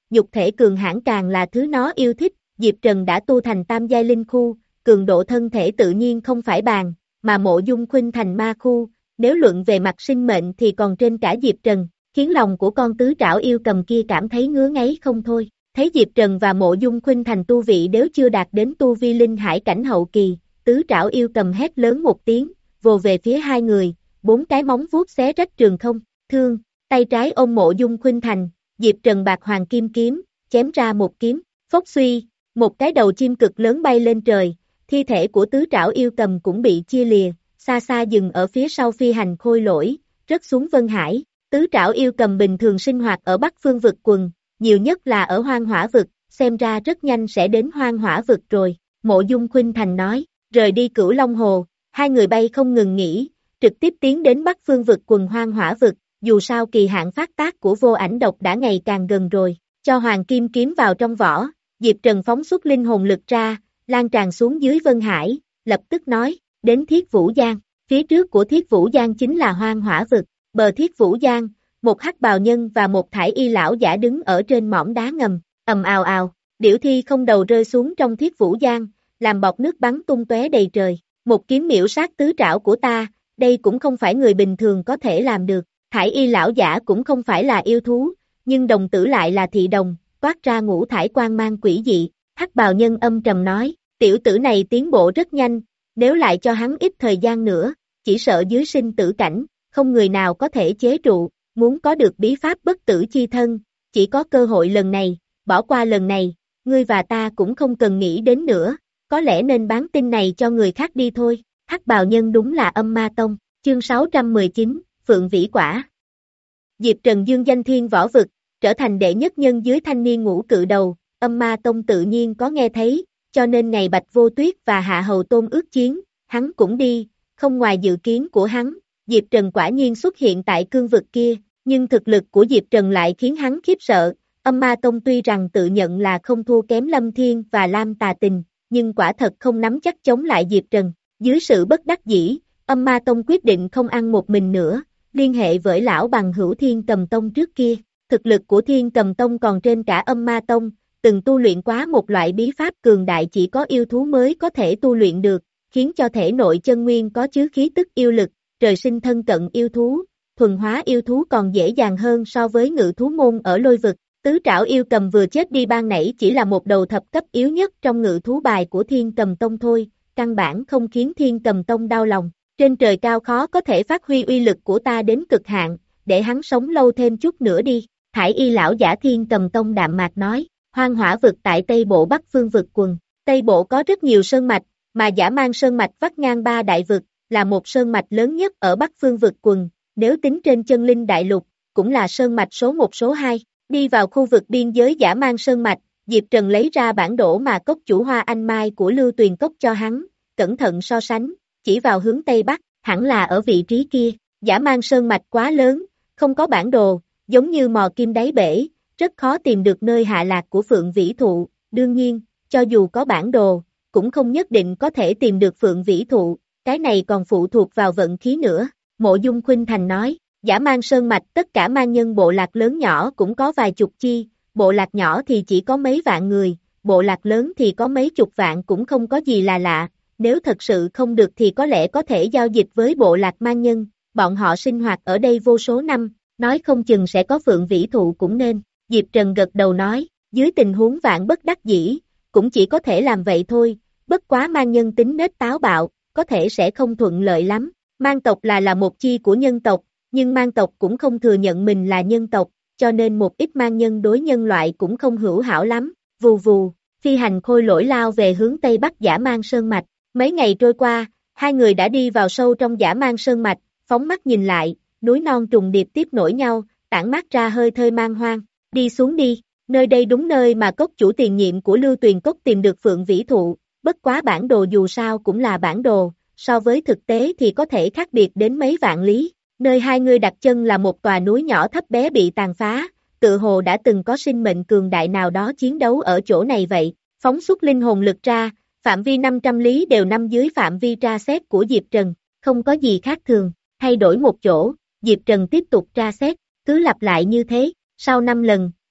nhục thể cường hãn càng là thứ nó yêu thích, Diệp Trần đã tu thành tam giai linh khu, cường độ thân thể tự nhiên không phải bàn, mà Mộ Dung Khuynh thành ma khu, nếu luận về mặt sinh mệnh thì còn trên cả Diệp Trần, khiến lòng của con tứ trảo yêu cầm kia cảm thấy ngứa ngáy không thôi. Thấy Diệp Trần và Mộ Dung Khuynh thành tu vị đều chưa đạt đến tu vi linh hải cảnh hậu kỳ, tứ trảo yêu cầm hét lớn một tiếng, vồ về phía hai người, bốn cái móng vuốt xé rách trường không, thương, tay trái ôm Mộ Dung Khuynh thành, Diệp Trần bạc hoàng kim kiếm, chém ra một kiếm, phốc suy, một cái đầu chim cực lớn bay lên trời, thi thể của tứ trảo yêu cầm cũng bị chia lìa, xa xa dừng ở phía sau phi hành khôi lỗi, rớt xuống Vân Hải. Tứ trảo yêu cầm bình thường sinh hoạt ở Bắc Phương vực quần, nhiều nhất là ở Hoang Hỏa vực, xem ra rất nhanh sẽ đến Hoang Hỏa vực rồi, Mộ Dung Khuynh thành nói, rời đi Cửu Long Hồ, hai người bay không ngừng nghỉ, trực tiếp tiến đến Bắc Phương vực quần Hoang Hỏa vực, dù sao kỳ hạn phát tác của vô ảnh độc đã ngày càng gần rồi, cho Hoàng Kim kiếm vào trong vỏ, Diệp Trần phóng xuất linh hồn lực ra, lan tràn xuống dưới Vân Hải, lập tức nói, đến Thiết Vũ Giang, phía trước của Thiết Vũ Giang chính là Hoang Hỏa vực. Bờ Thiết Vũ Giang, một hắc bào nhân và một thải y lão giả đứng ở trên mỏm đá ngầm, ầm ào ào, điểu thi không đầu rơi xuống trong Thiết Vũ Giang, làm bọt nước bắn tung tóe đầy trời, một kiếm miểu sát tứ trảo của ta, đây cũng không phải người bình thường có thể làm được, thải y lão giả cũng không phải là yêu thú, nhưng đồng tử lại là thị đồng, toát ra ngũ thải quang mang quỷ dị, hắc bào nhân âm trầm nói, tiểu tử này tiến bộ rất nhanh, nếu lại cho hắn ít thời gian nữa, chỉ sợ dưới sinh tử cảnh, không người nào có thể chế trụ, muốn có được bí pháp bất tử chi thân, chỉ có cơ hội lần này, bỏ qua lần này, ngươi và ta cũng không cần nghĩ đến nữa, có lẽ nên bán tin này cho người khác đi thôi, hắc bào nhân đúng là âm ma tông, chương sáu trăm mười chín, Phượng Vĩ Quả. Diệp Trần dương danh thiên võ vực, trở thành đệ nhất nhân dưới thanh niên ngũ cự đầu, âm ma tông tự nhiên có nghe thấy, cho nên ngày Bạch Vô Tuyết và Hạ Hầu Tôn ước chiến, hắn cũng đi, không ngoài dự kiến của hắn. Diệp Trần quả nhiên xuất hiện tại cương vực kia, nhưng thực lực của Diệp Trần lại khiến hắn khiếp sợ. Âm Ma Tông tuy rằng tự nhận là không thua kém Lâm Thiên và Lam Tà Tình, nhưng quả thật không nắm chắc chống lại Diệp Trần. Dưới sự bất đắc dĩ, Âm Ma Tông quyết định không ăn một mình nữa, liên hệ với lão bằng hữu Thiên Cầm Tông trước kia. Thực lực của Thiên Cầm Tông còn trên cả Âm Ma Tông, từng tu luyện quá một loại bí pháp cường đại chỉ có yêu thú mới có thể tu luyện được, khiến cho thể nội chân nguyên có chứa khí tức yêu lực. Trời sinh thân cận yêu thú, thuần hóa yêu thú còn dễ dàng hơn so với ngự thú môn ở lôi vực. Tứ trảo yêu cầm vừa chết đi ban nãy chỉ là một đầu thập cấp yếu nhất trong ngự thú bài của Thiên Cầm Tông thôi, căn bản không khiến Thiên Cầm Tông đau lòng. Trên trời cao khó có thể phát huy uy lực của ta đến cực hạn, để hắn sống lâu thêm chút nữa đi. Thải y lão giả Thiên Cầm Tông đạm mạc nói, Hoang Hỏa vực tại Tây Bộ Bắc Phương vực quần. Tây Bộ có rất nhiều sơn mạch, mà Dã Man Sơn mạch vắt ngang ba đại vực, là một sơn mạch lớn nhất ở Bắc Phương vực quần, nếu tính trên chân linh đại lục, cũng là sơn mạch số một số hai. Đi vào khu vực biên giới Dã Man Sơn mạch, Diệp Trần lấy ra bản đồ mà cốc chủ Hoa Anh Mai của Lưu Tuyền Cốc cho hắn, cẩn thận so sánh, chỉ vào hướng Tây Bắc, hẳn là ở vị trí kia. Dã Man Sơn mạch quá lớn, không có bản đồ, giống như mò kim đáy bể, rất khó tìm được nơi hạ lạc của Phượng Vĩ Thụ. Đương nhiên, cho dù có bản đồ, cũng không nhất định có thể tìm được Phượng Vĩ Thụ. Cái này còn phụ thuộc vào vận khí nữa, Mộ Dung Khuynh thành nói, Dã Man Sơn mạch tất cả man nhân bộ lạc lớn nhỏ cũng có vài chục chi, bộ lạc nhỏ thì chỉ có mấy vạn người, bộ lạc lớn thì có mấy chục vạn cũng không có gì là lạ, nếu thật sự không được thì có lẽ có thể giao dịch với bộ lạc man nhân, bọn họ sinh hoạt ở đây vô số năm, nói không chừng sẽ có Phượng Vĩ Thụ cũng nên, Diệp Trần gật đầu nói, dưới tình huống vạn bất đắc dĩ, cũng chỉ có thể làm vậy thôi, bất quá man nhân tính nết táo bạo, có thể sẽ không thuận lợi lắm. Man tộc là là một chi của nhân tộc, nhưng man tộc cũng không thừa nhận mình là nhân tộc, cho nên một ít man nhân đối nhân loại cũng không hữu hảo lắm. Vù vù, phi hành khôi lỗi lao về hướng Tây Bắc Dã Man Sơn mạch. Mấy ngày trôi qua, hai người đã đi vào sâu trong Dã Man Sơn mạch, phóng mắt nhìn lại, núi non trùng điệp tiếp nổi nhau, tản mát ra hơi thơi man hoang. Đi xuống đi, nơi đây đúng nơi mà cốc chủ tiền nhiệm của Lưu Tuyền Cốc tìm được Phượng Vĩ Thụ, bất quá bản đồ dù sao cũng là bản đồ. So với thực tế thì có thể khác biệt đến mấy vạn lý, nơi hai người đặt chân là một tòa núi nhỏ thấp bé bị tàn phá, tự hồ đã từng có sinh mệnh cường đại nào đó chiến đấu ở chỗ này vậy, phóng xuất linh hồn lực ra, phạm vi năm trăm lý đều nằm dưới phạm vi tra xét của Diệp Trần, không có gì khác thường, thay đổi một chỗ, Diệp Trần tiếp tục tra xét, cứ lặp lại như thế, sau năm lần,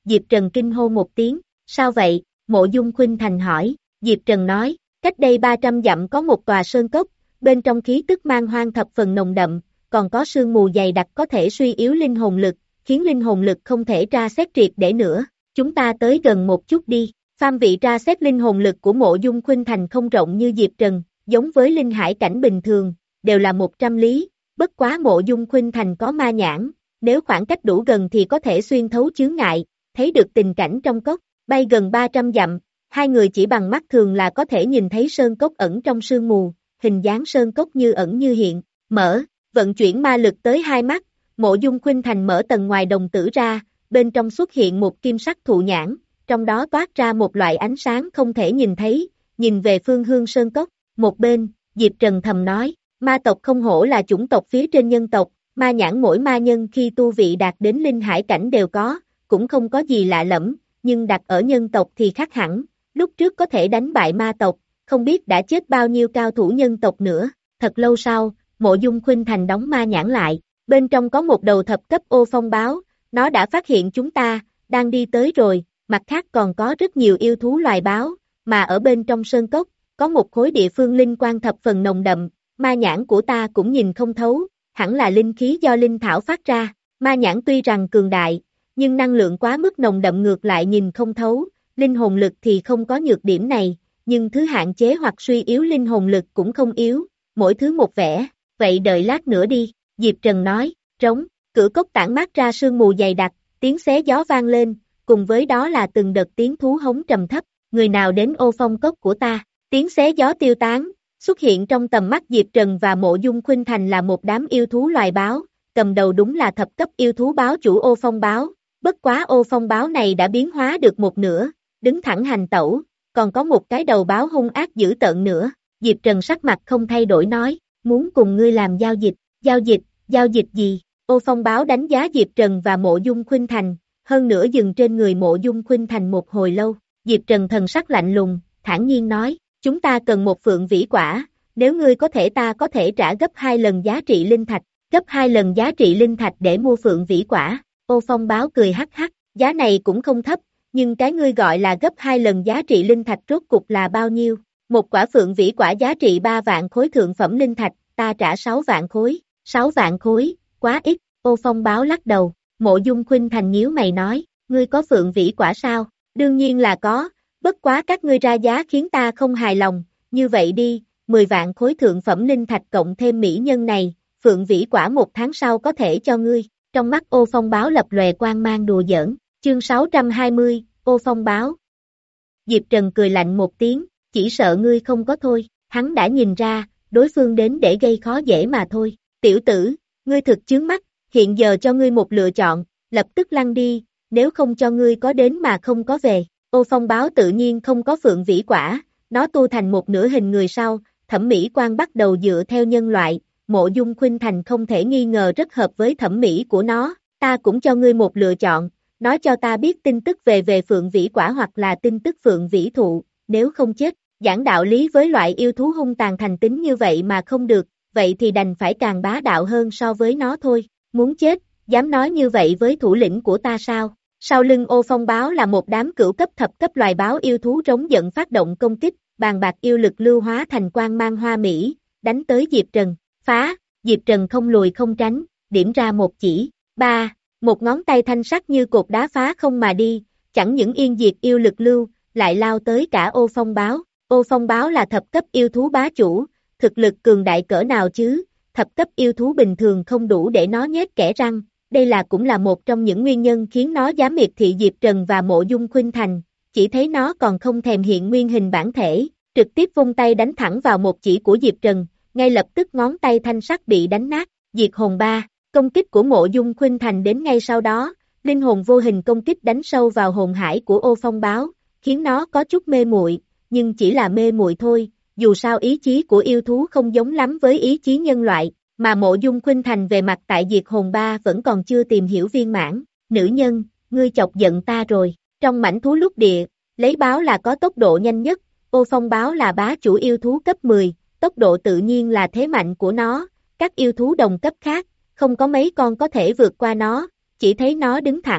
Diệp Trần kinh hô một tiếng, sao vậy, Mộ Dung Khuynh Thành hỏi, Diệp Trần nói, cách đây ba trăm dặm có một tòa sơn cốc, bên trong khí tức man hoang thập phần nồng đậm, còn có sương mù dày đặc có thể suy yếu linh hồn lực, khiến linh hồn lực không thể tra xét triệt để nữa, chúng ta tới gần một chút đi. Phàm vị tra xét linh hồn lực của Mộ Dung Khuynh Thành không rộng như Diệp Trần, giống với linh hải cảnh bình thường, đều là một trăm lý, bất quá Mộ Dung Khuynh Thành có ma nhãn, nếu khoảng cách đủ gần thì có thể xuyên thấu chướng ngại, thấy được tình cảnh trong cốc, bay gần ba trăm dặm, hai người chỉ bằng mắt thường là có thể nhìn thấy sơn cốc ẩn trong sương mù, hình dáng sơn cốc như ẩn như hiện, mở, vận chuyển ma lực tới hai mắt, Mộ Dung Khuynh Thành mở tầng ngoài đồng tử ra, bên trong xuất hiện một kim sắc thụ nhãn, trong đó toát ra một loại ánh sáng không thể nhìn thấy, nhìn về phương hướng sơn cốc, một bên, Diệp Trần thầm nói, ma tộc không hổ là chủng tộc phía trên nhân tộc, ma nhãn mỗi ma nhân khi tu vị đạt đến linh hải cảnh đều có, cũng không có gì lạ lẫm, nhưng đặt ở nhân tộc thì khác hẳn, lúc trước có thể đánh bại ma tộc, không biết đã chết bao nhiêu cao thủ nhân tộc nữa, thật lâu sau, Mộ Dung Khuynh Thành đóng ma nhãn lại, bên trong có một đầu thập cấp ô phong báo, nó đã phát hiện chúng ta, đang đi tới rồi, mặt khác còn có rất nhiều yêu thú loài báo, mà ở bên trong sơn cốc, có một khối địa phương linh quan thập phần nồng đậm, ma nhãn của ta cũng nhìn không thấu, hẳn là linh khí do linh thảo phát ra, ma nhãn tuy rằng cường đại, nhưng năng lượng quá mức nồng đậm ngược lại nhìn không thấu, linh hồn lực thì không có nhược điểm này, nhưng thứ hạn chế hoặc suy yếu linh hồn lực cũng không yếu, mỗi thứ một vẻ, vậy đợi lát nữa đi, Diệp Trần nói, trống, cửa cốc tản mát ra sương mù dày đặc, tiếng xé gió vang lên, cùng với đó là từng đợt tiếng thú hống trầm thấp, người nào đến ô phong cốc của ta, tiếng xé gió tiêu tán, xuất hiện trong tầm mắt Diệp Trần và Mộ Dung Khuynh Thành là một đám yêu thú loài báo, cầm đầu đúng là thập cấp yêu thú báo chủ ô phong báo, bất quá ô phong báo này đã biến hóa được một nửa, đứng thẳng hành tẩu, còn có một cái đầu báo hung ác dữ tợn nữa, Diệp Trần sắc mặt không thay đổi nói, muốn cùng ngươi làm giao dịch, giao dịch, giao dịch gì, ô phong báo đánh giá Diệp Trần và Mộ Dung Khuynh Thành, hơn nữa dừng trên người Mộ Dung Khuynh Thành một hồi lâu, Diệp Trần thần sắc lạnh lùng, thản nhiên nói, chúng ta cần một phượng vĩ quả, nếu ngươi có thể ta có thể trả gấp hai lần giá trị linh thạch, gấp hai lần giá trị linh thạch để mua phượng vĩ quả, ô phong báo cười hắc hắc, giá này cũng không thấp, nhưng cái ngươi gọi là gấp hai lần giá trị linh thạch rốt cục là bao nhiêu, một quả phượng vĩ quả giá trị ba vạn khối thượng phẩm linh thạch, ta trả sáu vạn khối, sáu vạn khối, quá ít, ô phong báo lắc đầu, Mộ Dung Khuynh Thành nhíu mày nói, ngươi có phượng vĩ quả sao, đương nhiên là có, bất quá các ngươi ra giá khiến ta không hài lòng, như vậy đi, mười vạn khối thượng phẩm linh thạch cộng thêm mỹ nhân này, phượng vĩ quả một tháng sau có thể cho ngươi, trong mắt ô phong báo lập lòe quang mang đùa giỡn, chương sáu trăm hai mươi, ô phong báo. Diệp Trần cười lạnh một tiếng, chỉ sợ ngươi không có thôi, hắn đã nhìn ra, đối phương đến để gây khó dễ mà thôi, tiểu tử, ngươi thực chướng mắt, hiện giờ cho ngươi một lựa chọn, lập tức lăn đi, nếu không cho ngươi có đến mà không có về, ô phong báo tự nhiên không có phượng vĩ quả, nó tu thành một nửa hình người sau, thẩm mỹ quan bắt đầu dựa theo nhân loại, Mộ Dung Khuynh Thành không thể nghi ngờ rất hợp với thẩm mỹ của nó, ta cũng cho ngươi một lựa chọn, nói cho ta biết tin tức về về phượng vĩ quả hoặc là tin tức phượng vĩ thụ, nếu không chết, giảng đạo lý với loại yêu thú hung tàn thành tính như vậy mà không được, vậy thì đành phải càng bá đạo hơn so với nó thôi, muốn chết, dám nói như vậy với thủ lĩnh của ta sao? Sau lưng ô phong báo là một đám cửu cấp thập cấp loài báo yêu thú trống giận phát động công kích, bàn bạc yêu lực lưu hóa thành quang mang hoa mỹ, đánh tới Diệp Trần, phá, Diệp Trần không lùi không tránh, điểm ra một chỉ, ba, một ngón tay thanh sắc như cột đá phá không mà đi, chẳng những yên diệt yêu lực lưu, lại lao tới cả ô phong báo, ô phong báo là thập cấp yêu thú bá chủ, thực lực cường đại cỡ nào chứ, thập cấp yêu thú bình thường không đủ để nó nhét kẽ răng, đây là cũng là một trong những nguyên nhân khiến nó dám miệt thị Diệp Trần và Mộ Dung Khuynh Thành, chỉ thấy nó còn không thèm hiện nguyên hình bản thể, trực tiếp vung tay đánh thẳng vào một chỉ của Diệp Trần, ngay lập tức ngón tay thanh sắc bị đánh nát, diệt hồn ba, công kích của Mộ Dung Khuynh Thành đến ngay sau đó, linh hồn vô hình công kích đánh sâu vào hồn hải của ô phong báo, khiến nó có chút mê muội, nhưng chỉ là mê muội thôi, dù sao ý chí của yêu thú không giống lắm với ý chí nhân loại, mà Mộ Dung Khuynh Thành về mặt tại diệt hồn ba vẫn còn chưa tìm hiểu viên mãn, nữ nhân, ngươi chọc giận ta rồi, trong mảnh thú lục địa, lấy báo là có tốc độ nhanh nhất, ô phong báo là bá chủ yêu thú cấp mười, tốc độ tự nhiên là thế mạnh của nó, các yêu thú đồng cấp khác, không có mấy con có thể vượt qua nó, chỉ thấy nó đứng thẳng,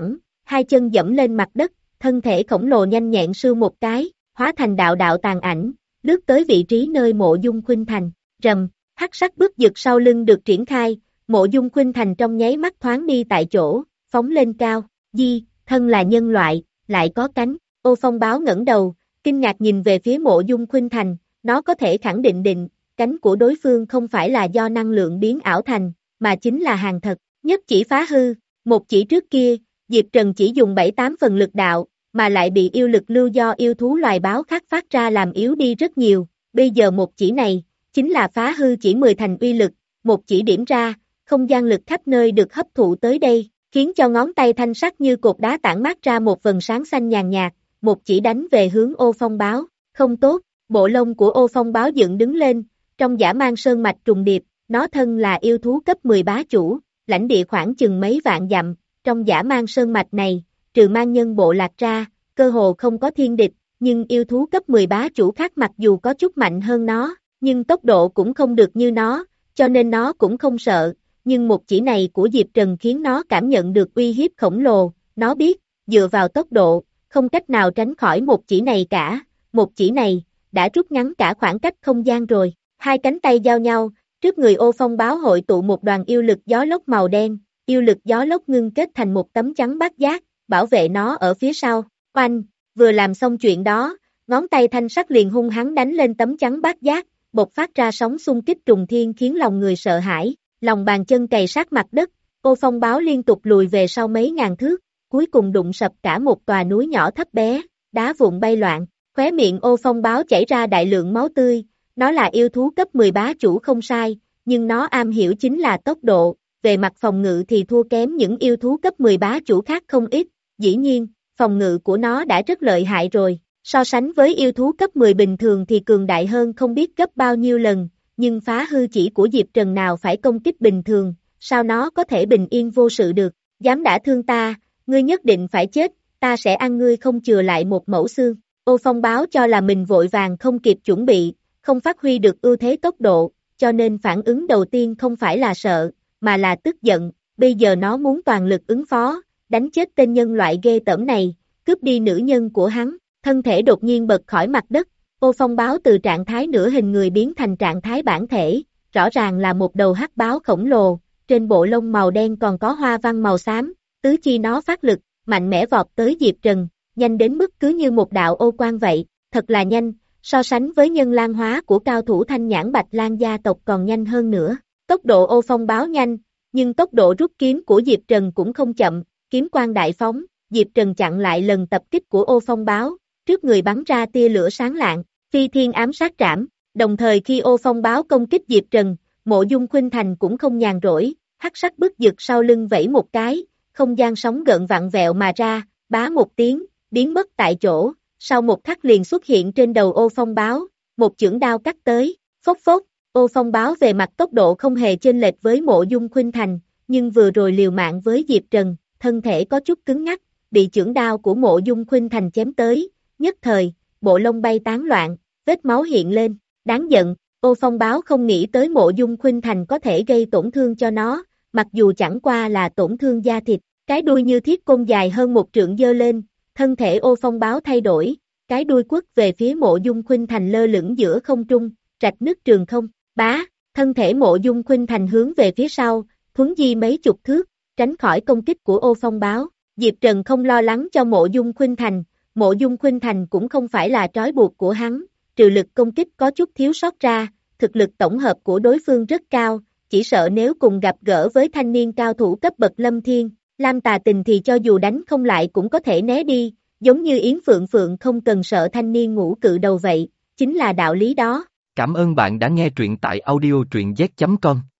hai chân dẫm lên mặt đất, thân thể khổng lồ nhanh nhẹn sưu một cái, hóa thành đạo đạo tàn ảnh, lướt tới vị trí nơi Mộ Dung Khuynh Thành. Rầm, hắc sắc bước giật sau lưng được triển khai, Mộ Dung Khuynh Thành trong nháy mắt thoáng đi tại chỗ, phóng lên cao. Di, thân là nhân loại, lại có cánh. Ô Phong Báo ngẩng đầu, kinh ngạc nhìn về phía Mộ Dung Khuynh Thành, nó có thể khẳng định định, cánh của đối phương không phải là do năng lượng biến ảo thành, mà chính là hàng thật. Nhất chỉ phá hư, một chỉ trước kia, Diệp Trần chỉ dùng bảy tám phần lực đạo, mà lại bị yêu lực lưu do yêu thú loài báo khác phát ra làm yếu đi rất nhiều. Bây giờ một chỉ này, chính là phá hư chỉ mười thành uy lực, một chỉ điểm ra, không gian lực khắp nơi được hấp thụ tới đây, khiến cho ngón tay thanh sắc như cột đá tản mát ra một vầng sáng xanh nhàn nhạt, một chỉ đánh về hướng Ô Phong Báo. Không tốt, bộ lông của Ô Phong Báo dựng đứng lên, trong dã man sơn mạch trùng điệp, nó thân là yêu thú cấp mười bá chủ, lãnh địa khoảng chừng mấy vạn dặm, trong dã man sơn mạch này, trừ man nhân bộ lạc ra, cơ hồ không có thiên địch, nhưng yêu thú cấp mười bá chủ khác mặc dù có chút mạnh hơn nó, nhưng tốc độ cũng không được như nó, cho nên nó cũng không sợ, nhưng một chỉ này của Diệp Trần khiến nó cảm nhận được uy hiếp khổng lồ, nó biết, dựa vào tốc độ, không cách nào tránh khỏi một chỉ này cả, một chỉ này, đã rút ngắn cả khoảng cách không gian rồi, hai cánh tay giao nhau, trước người Ô Phong Báo hội tụ một đoàn yêu lực gió lốc màu đen, yêu lực gió lốc ngưng kết thành một tấm chắn bát giác, bảo vệ nó ở phía sau, oanh, vừa làm xong chuyện đó, ngón tay thanh sắc liền hung hăng đánh lên tấm chắn bát giác, bộc phát ra sóng xung kích trùng thiên khiến lòng người sợ hãi, lòng bàn chân cày sát mặt đất, Ô Phong Báo liên tục lùi về sau mấy ngàn thước, cuối cùng đụng sập cả một tòa núi nhỏ thấp bé, đá vụn bay loạn, khóe miệng Ô Phong Báo chảy ra đại lượng máu tươi, nó là yêu thú cấp mười bá chủ không sai, nhưng nó am hiểu chính là tốc độ, về mặt phòng ngự thì thua kém những yêu thú cấp mười bá chủ khác không ít, dĩ nhiên, phòng ngự của nó đã rất lợi hại rồi, so sánh với yêu thú cấp mười bình thường thì cường đại hơn không biết gấp bao nhiêu lần, nhưng phá hư chỉ của Diệp Trần nào phải công kích bình thường, sao nó có thể bình yên vô sự được, dám đả thương ta, ngươi nhất định phải chết, ta sẽ ăn ngươi không chừa lại một mẩu xương. Ô Phong Báo cho là mình vội vàng không kịp chuẩn bị, không phát huy được ưu thế tốc độ, cho nên phản ứng đầu tiên không phải là sợ, mà là tức giận, bây giờ nó muốn toàn lực ứng phó, đánh chết tên nhân loại ghê tởm này, cướp đi nữ nhân của hắn, thân thể đột nhiên bật khỏi mặt đất, Ô Phong Báo từ trạng thái nửa hình người biến thành trạng thái bản thể, rõ ràng là một đầu hắc báo khổng lồ, trên bộ lông màu đen còn có hoa văn màu xám, tứ chi nó phát lực, mạnh mẽ vọt tới Diệp Trần, nhanh đến mức cứ như một đạo ô quang vậy, thật là nhanh, so sánh với nhân lan hóa của cao thủ thanh nhãn Bạch Lan gia tộc còn nhanh hơn nữa. Tốc độ Ô Phong Báo nhanh, nhưng tốc độ rút kiếm của Diệp Trần cũng không chậm, kiếm quang đại phóng, Diệp Trần chặn lại lần tập kích của Ô Phong Báo, trước người bắn ra tia lửa sáng lạng, phi thiên ám sát trảm, đồng thời khi Ô Phong Báo công kích Diệp Trần, Mộ Dung Khuynh Thành cũng không nhàn rỗi, hắc sắc bức giật sau lưng vẫy một cái, không gian sóng gợn vặn vẹo mà ra, bá một tiếng, biến mất tại chỗ, sau một khắc liền xuất hiện trên đầu Ô Phong Báo, một chưởng đao cắt tới, phốc phốc, Ô Phong Báo về mặt tốc độ không hề chênh lệch với Mộ Dung Khuynh Thành, nhưng vừa rồi liều mạng với Diệp Trần, thân thể có chút cứng ngắc, bị chưởng đao của Mộ Dung Khuynh Thành chém tới, nhất thời, bộ lông bay tán loạn, vết máu hiện lên, đáng giận, Ô Phong Báo không nghĩ tới Mộ Dung Khuynh Thành có thể gây tổn thương cho nó, mặc dù chẳng qua là tổn thương da thịt, cái đuôi như thiết côn dài hơn một trượng giơ lên, thân thể Ô Phong Báo thay đổi, cái đuôi quất về phía Mộ Dung Khuynh Thành lơ lửng giữa không trung, rạch nứt trường không, bá, thân thể Mộ Dung Khuynh Thành hướng về phía sau, thuấn di mấy chục thước, tránh khỏi công kích của Ô Phong Báo. Diệp Trần không lo lắng cho Mộ Dung Khuynh Thành, Mộ Dung Khuynh Thành cũng không phải là trói buộc của hắn, trừ lực công kích có chút thiếu sót ra, thực lực tổng hợp của đối phương rất cao, chỉ sợ nếu cùng gặp gỡ với thanh niên cao thủ cấp bậc Lâm Thiên, Lam Tà Tình thì cho dù đánh không lại cũng có thể né đi, giống như Yến Phượng Phượng không cần sợ thanh niên ngũ cự đầu vậy, chính là đạo lý đó. Cảm ơn bạn đã nghe truyện tại audio truyện z chấm com.